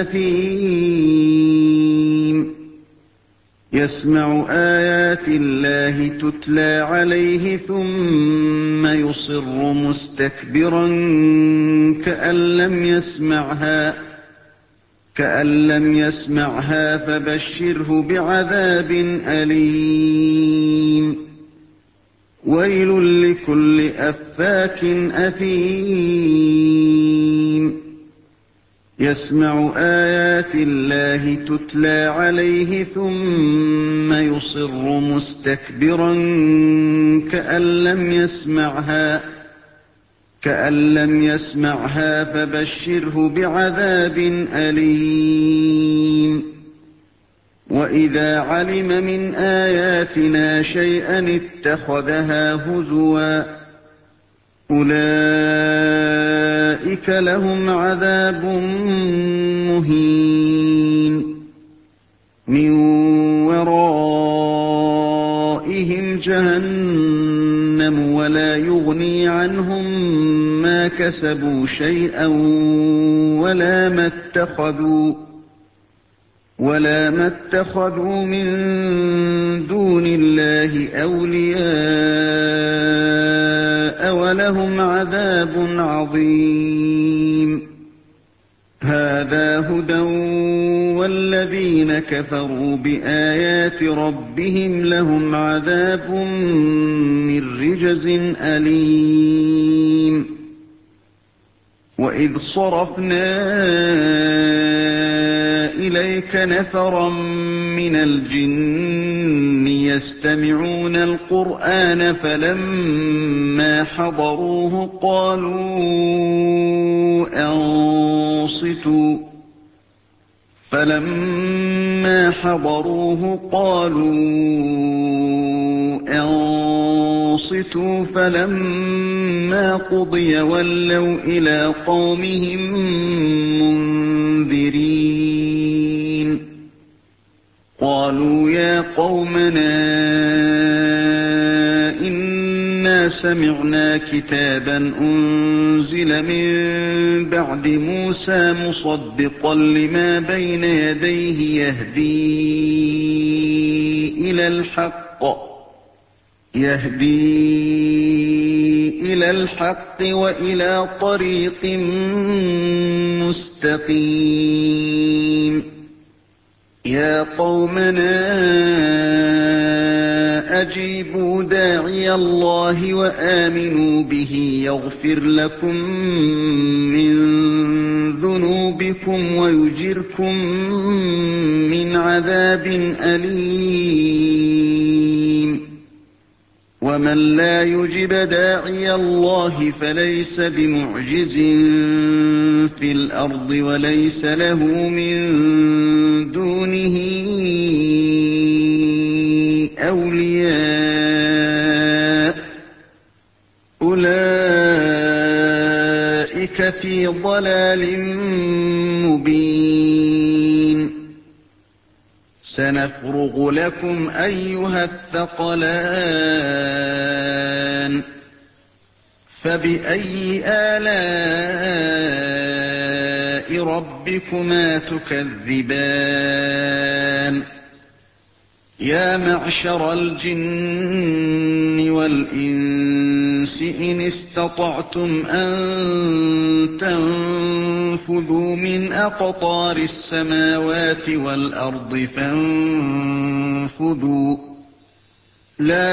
أثيم يسمع آيات الله تتلى عليه ثم يصر مستكبرا كأن لم يسمعها كأن لم يسمعها فبشره بعذاب أليم ويل لكل أفاك أثيم يسمع آيات الله تتلى عليه ثم يصر مستكبرا كأن لم يسمعها كأن لم يسمعها فبشره بعذاب أليم وإذا علم من آياتنا شيئا اتخذها هزوا أولئك لهم عذاب مهين من ورائهم جهنم ولا يغني عنهم ما كسبوا شيئا ولا ما اتخذوا ولا ما اتخذوا من دون الله أولياء ولهم عذاب عظيم هذا هدى والذين كفروا بآيات ربهم لهم عذاب من رجز أليم وإذ صرفنا إليك نفرا من الجن يستمعون القرآن فلما حضروه قالوا أنصتوا فلما حضروه قالوا أنصتوا فلما قضي ولوا إلى قومهم منذرين قالوا يا قومنا إنا سمعنا كتابا أنزل من بعد موسى مصدقا لما بين يديه يهدي إلى الحق يهدي إلى الحق وإلى طريق مستقيم يا قومنا أجيبوا داعي الله وآمنوا به يغفر لكم من ذنوبكم ويجركم من عذاب أليم ومن لا يجب داعي الله فليس بمعجز في الأرض وليس له من دونه أولياء أولئك في ضلال مبين سنفرغ لكم أيها الثقلان فبأي آلاء ربكما تكذبان يا معشر الجن والإنس إن استطعتم أن تنفذوا من أقطار السماوات والأرض فانفذوا لا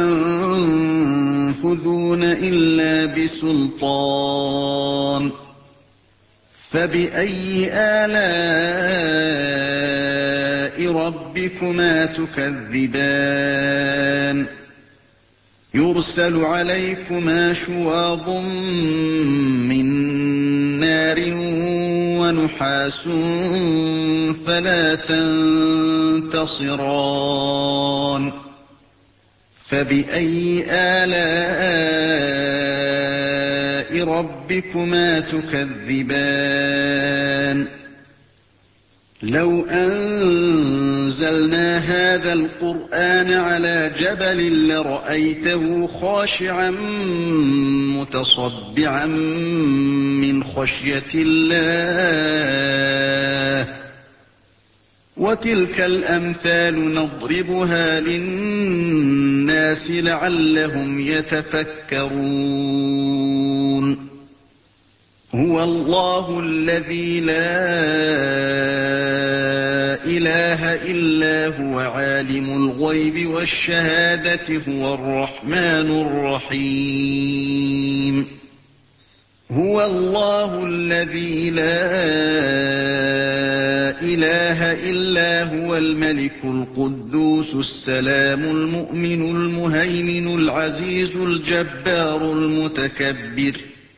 تنفذون إلا بسلطان فبأي آلاء ربكما تكذبان يرسل عليكما شواظ من نار ونحاس فلا تنتصران فبأي آلاء ربكما تكذبان لو أنزلنا هذا القرآن على جبل لرأيته خاشعا متصدعا من خشية الله وتلك الأمثال نضربها للناس لعلهم يتفكرون هو الله الذي لا إله إلا هو عالم الغيب والشهادة هو الرحمن الرحيم هو الله الذي لا إله إلا هو الملك القدوس السلام المؤمن المهيمن العزيز الجبار المتكبر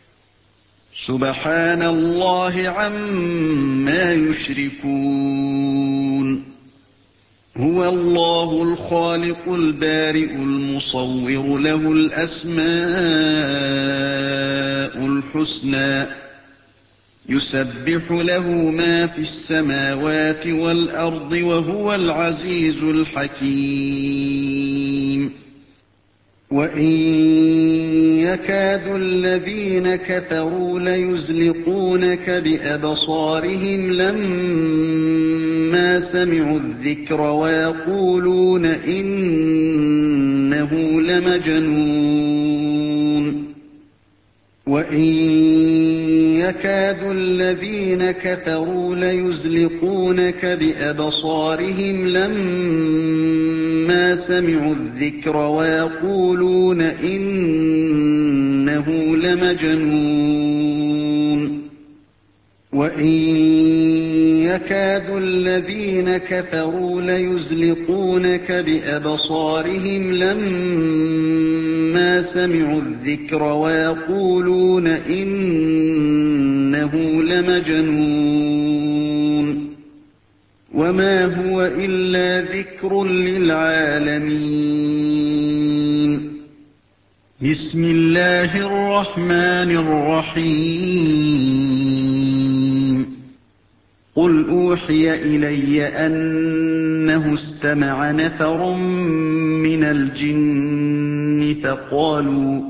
سبحان الله عما يشركون هو الله الخالق البارئ المصور له الأسماء الحسنى يسبح له ما في السماوات والأرض وهو العزيز الحكيم وإن يكاد الذين كفروا ليزلقونك بأبصارهم لما سمعوا الذكر ويقولون إنه لمجنون وإن يكاد الذين كفروا ليزلقونك بأبصارهم لما سمعوا الذكر ويقولون إنه لمجنون وإن يكاد الذين كفروا ليزلقونك بأبصارهم لما سمعوا الذكر ويقولون إنه لمجنون وما هو إلا ذكر للعالمين بسم الله الرحمن الرحيم قل أوحي إلي أنه استمع نفر من الجن فقالوا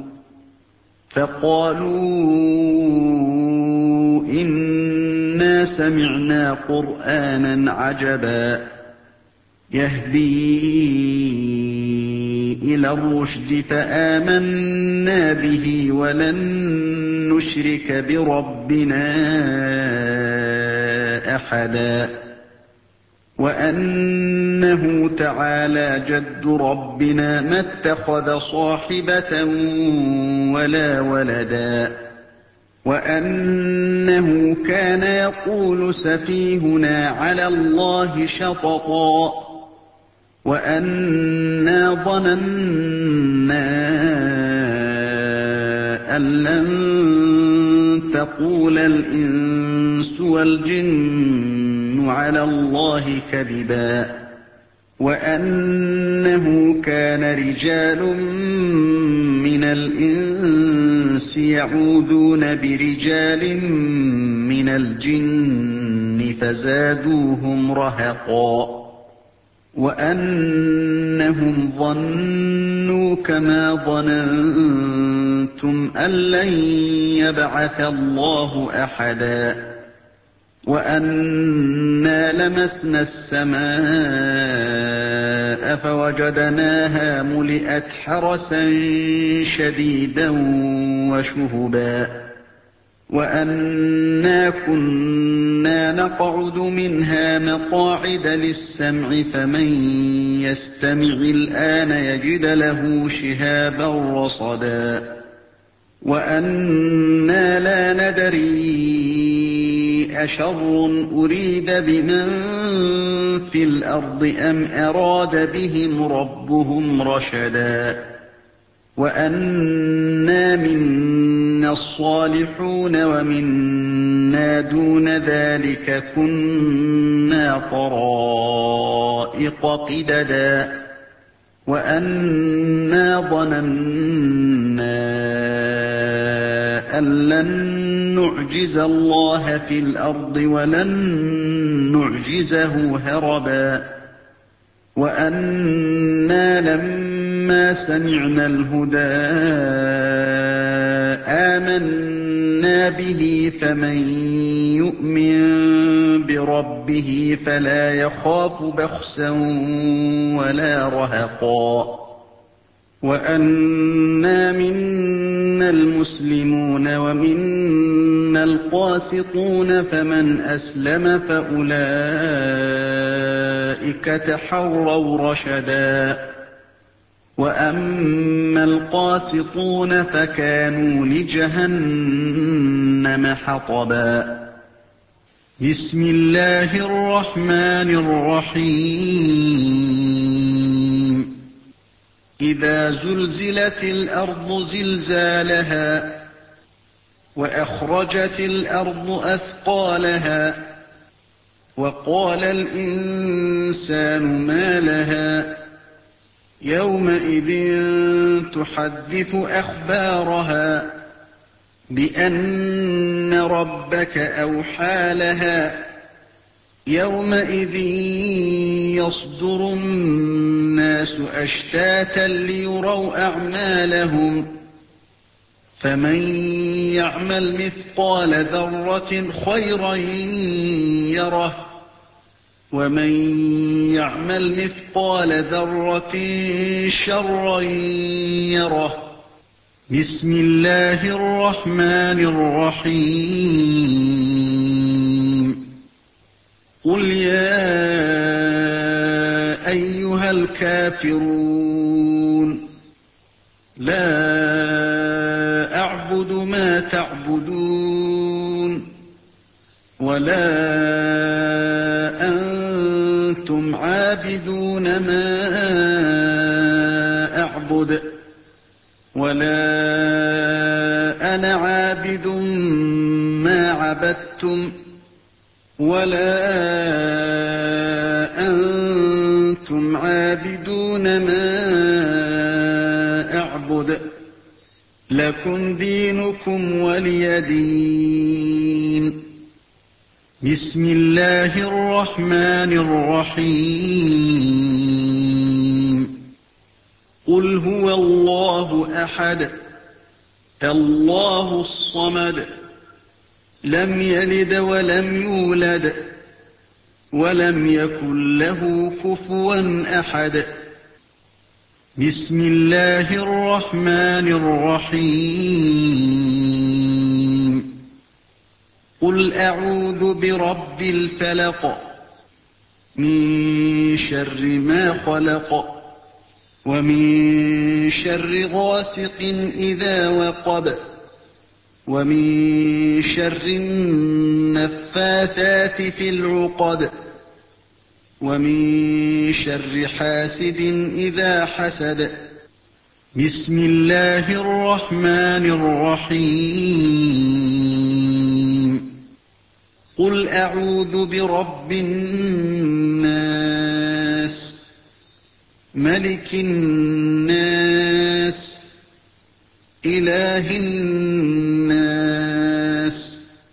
فقالوا إنا سمعنا قرآنا عجبا يهدي إلى الرشد فآمنا به ولن نشرك بربنا أحدا وأنه تعالى جد ربنا ما اتخذ صاحبة ولا ولدا وأنه كان يقول سفيهنا على الله شططا وأنا ظننا أن لن تقول الإنس والجن على الله كذبا وأنه كان رجال من الإنس يعوذون برجال من الجن فزادوهم رهقا وأنهم ظنوا كما ظننتم أن لن يبعث الله أحدا وأنا لمسنا السماء فوجدناها ملئت حرسا شديدا وشهبا وأنا كنا نقعد منها مقاعد للسمع فمن يستمع الآن يجد له شهابا رصدا وأنا لا ندري أشر أريد بمن في الأرض أم أراد بهم ربهم رشدا وأنا منا الصالحون ومنا دون ذلك كنا طرائق قددا وَأَنَّا ظَنَنَّا أَن لَّن نُّعْجِزَ اللَّهَ فِي الْأَرْضِ وَلَن نُّعْجِزَهُ هَرَبًا وَأَنَّا لَمَّا سَمِعْنَا الْهُدَىٰ آمَنَّا بِهِ فَمَن يُؤْمِن بِرَبِّهِ فَلَا يَخَافُ بَخْسًا وَلَا رَهَقًا وَأَنَّا مِنَّا الْمُسْلِمُونَ وَمِنَّا الْقَاسِطُونَ فَمَنْ أَسْلَمَ فَأُولَٰئِكَ تَحَرَّوْا رَشَدًا وَأَمَّا الْقَاسِطُونَ فَكَانُوا لِجَهَنَّمَ حَطَبًا بسم الله الرحمن الرحيم إذا زلزلت الأرض زلزالها وأخرجت الأرض أثقالها وقال الإنسان ما لها يومئذ تحدث أخبارها بأن ربك أوحى لها يومئذ يصدر الناس أشتاتا ليروا أعمالهم فمن يعمل مثقال ذرة خيرا يره ومن يعمل مثقال ذرة شرا يره بسم الله الرحمن الرحيم قل يا أيها الكافرون لا أعبد ما تعبدون ولا أنتم عابدون ما أعبد ولا أنا عابد ما عبدتم ولا أنتم عابدون ما أعبد لكم دينكم ولي دين بسم الله الرحمن الرحيم قل هو الله أحد الله الصمد لم يلد ولم يولد ولم يكن له كفوا أحد بسم الله الرحمن الرحيم قل أعوذ برب الفلق من شر ما خلق ومن شر غاسق إذا وقب ومن شر النفاثات في العقد ومن شر حاسد إذا حسد بسم الله الرحمن الرحيم قل أعوذ برب الناس ملك الناس إله الناس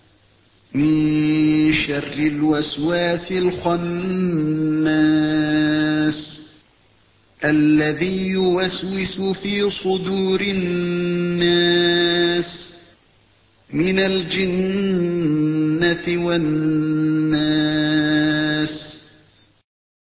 من شر الوسواس الخناس الذي يوسوس في صدور الناس من الجنة والناس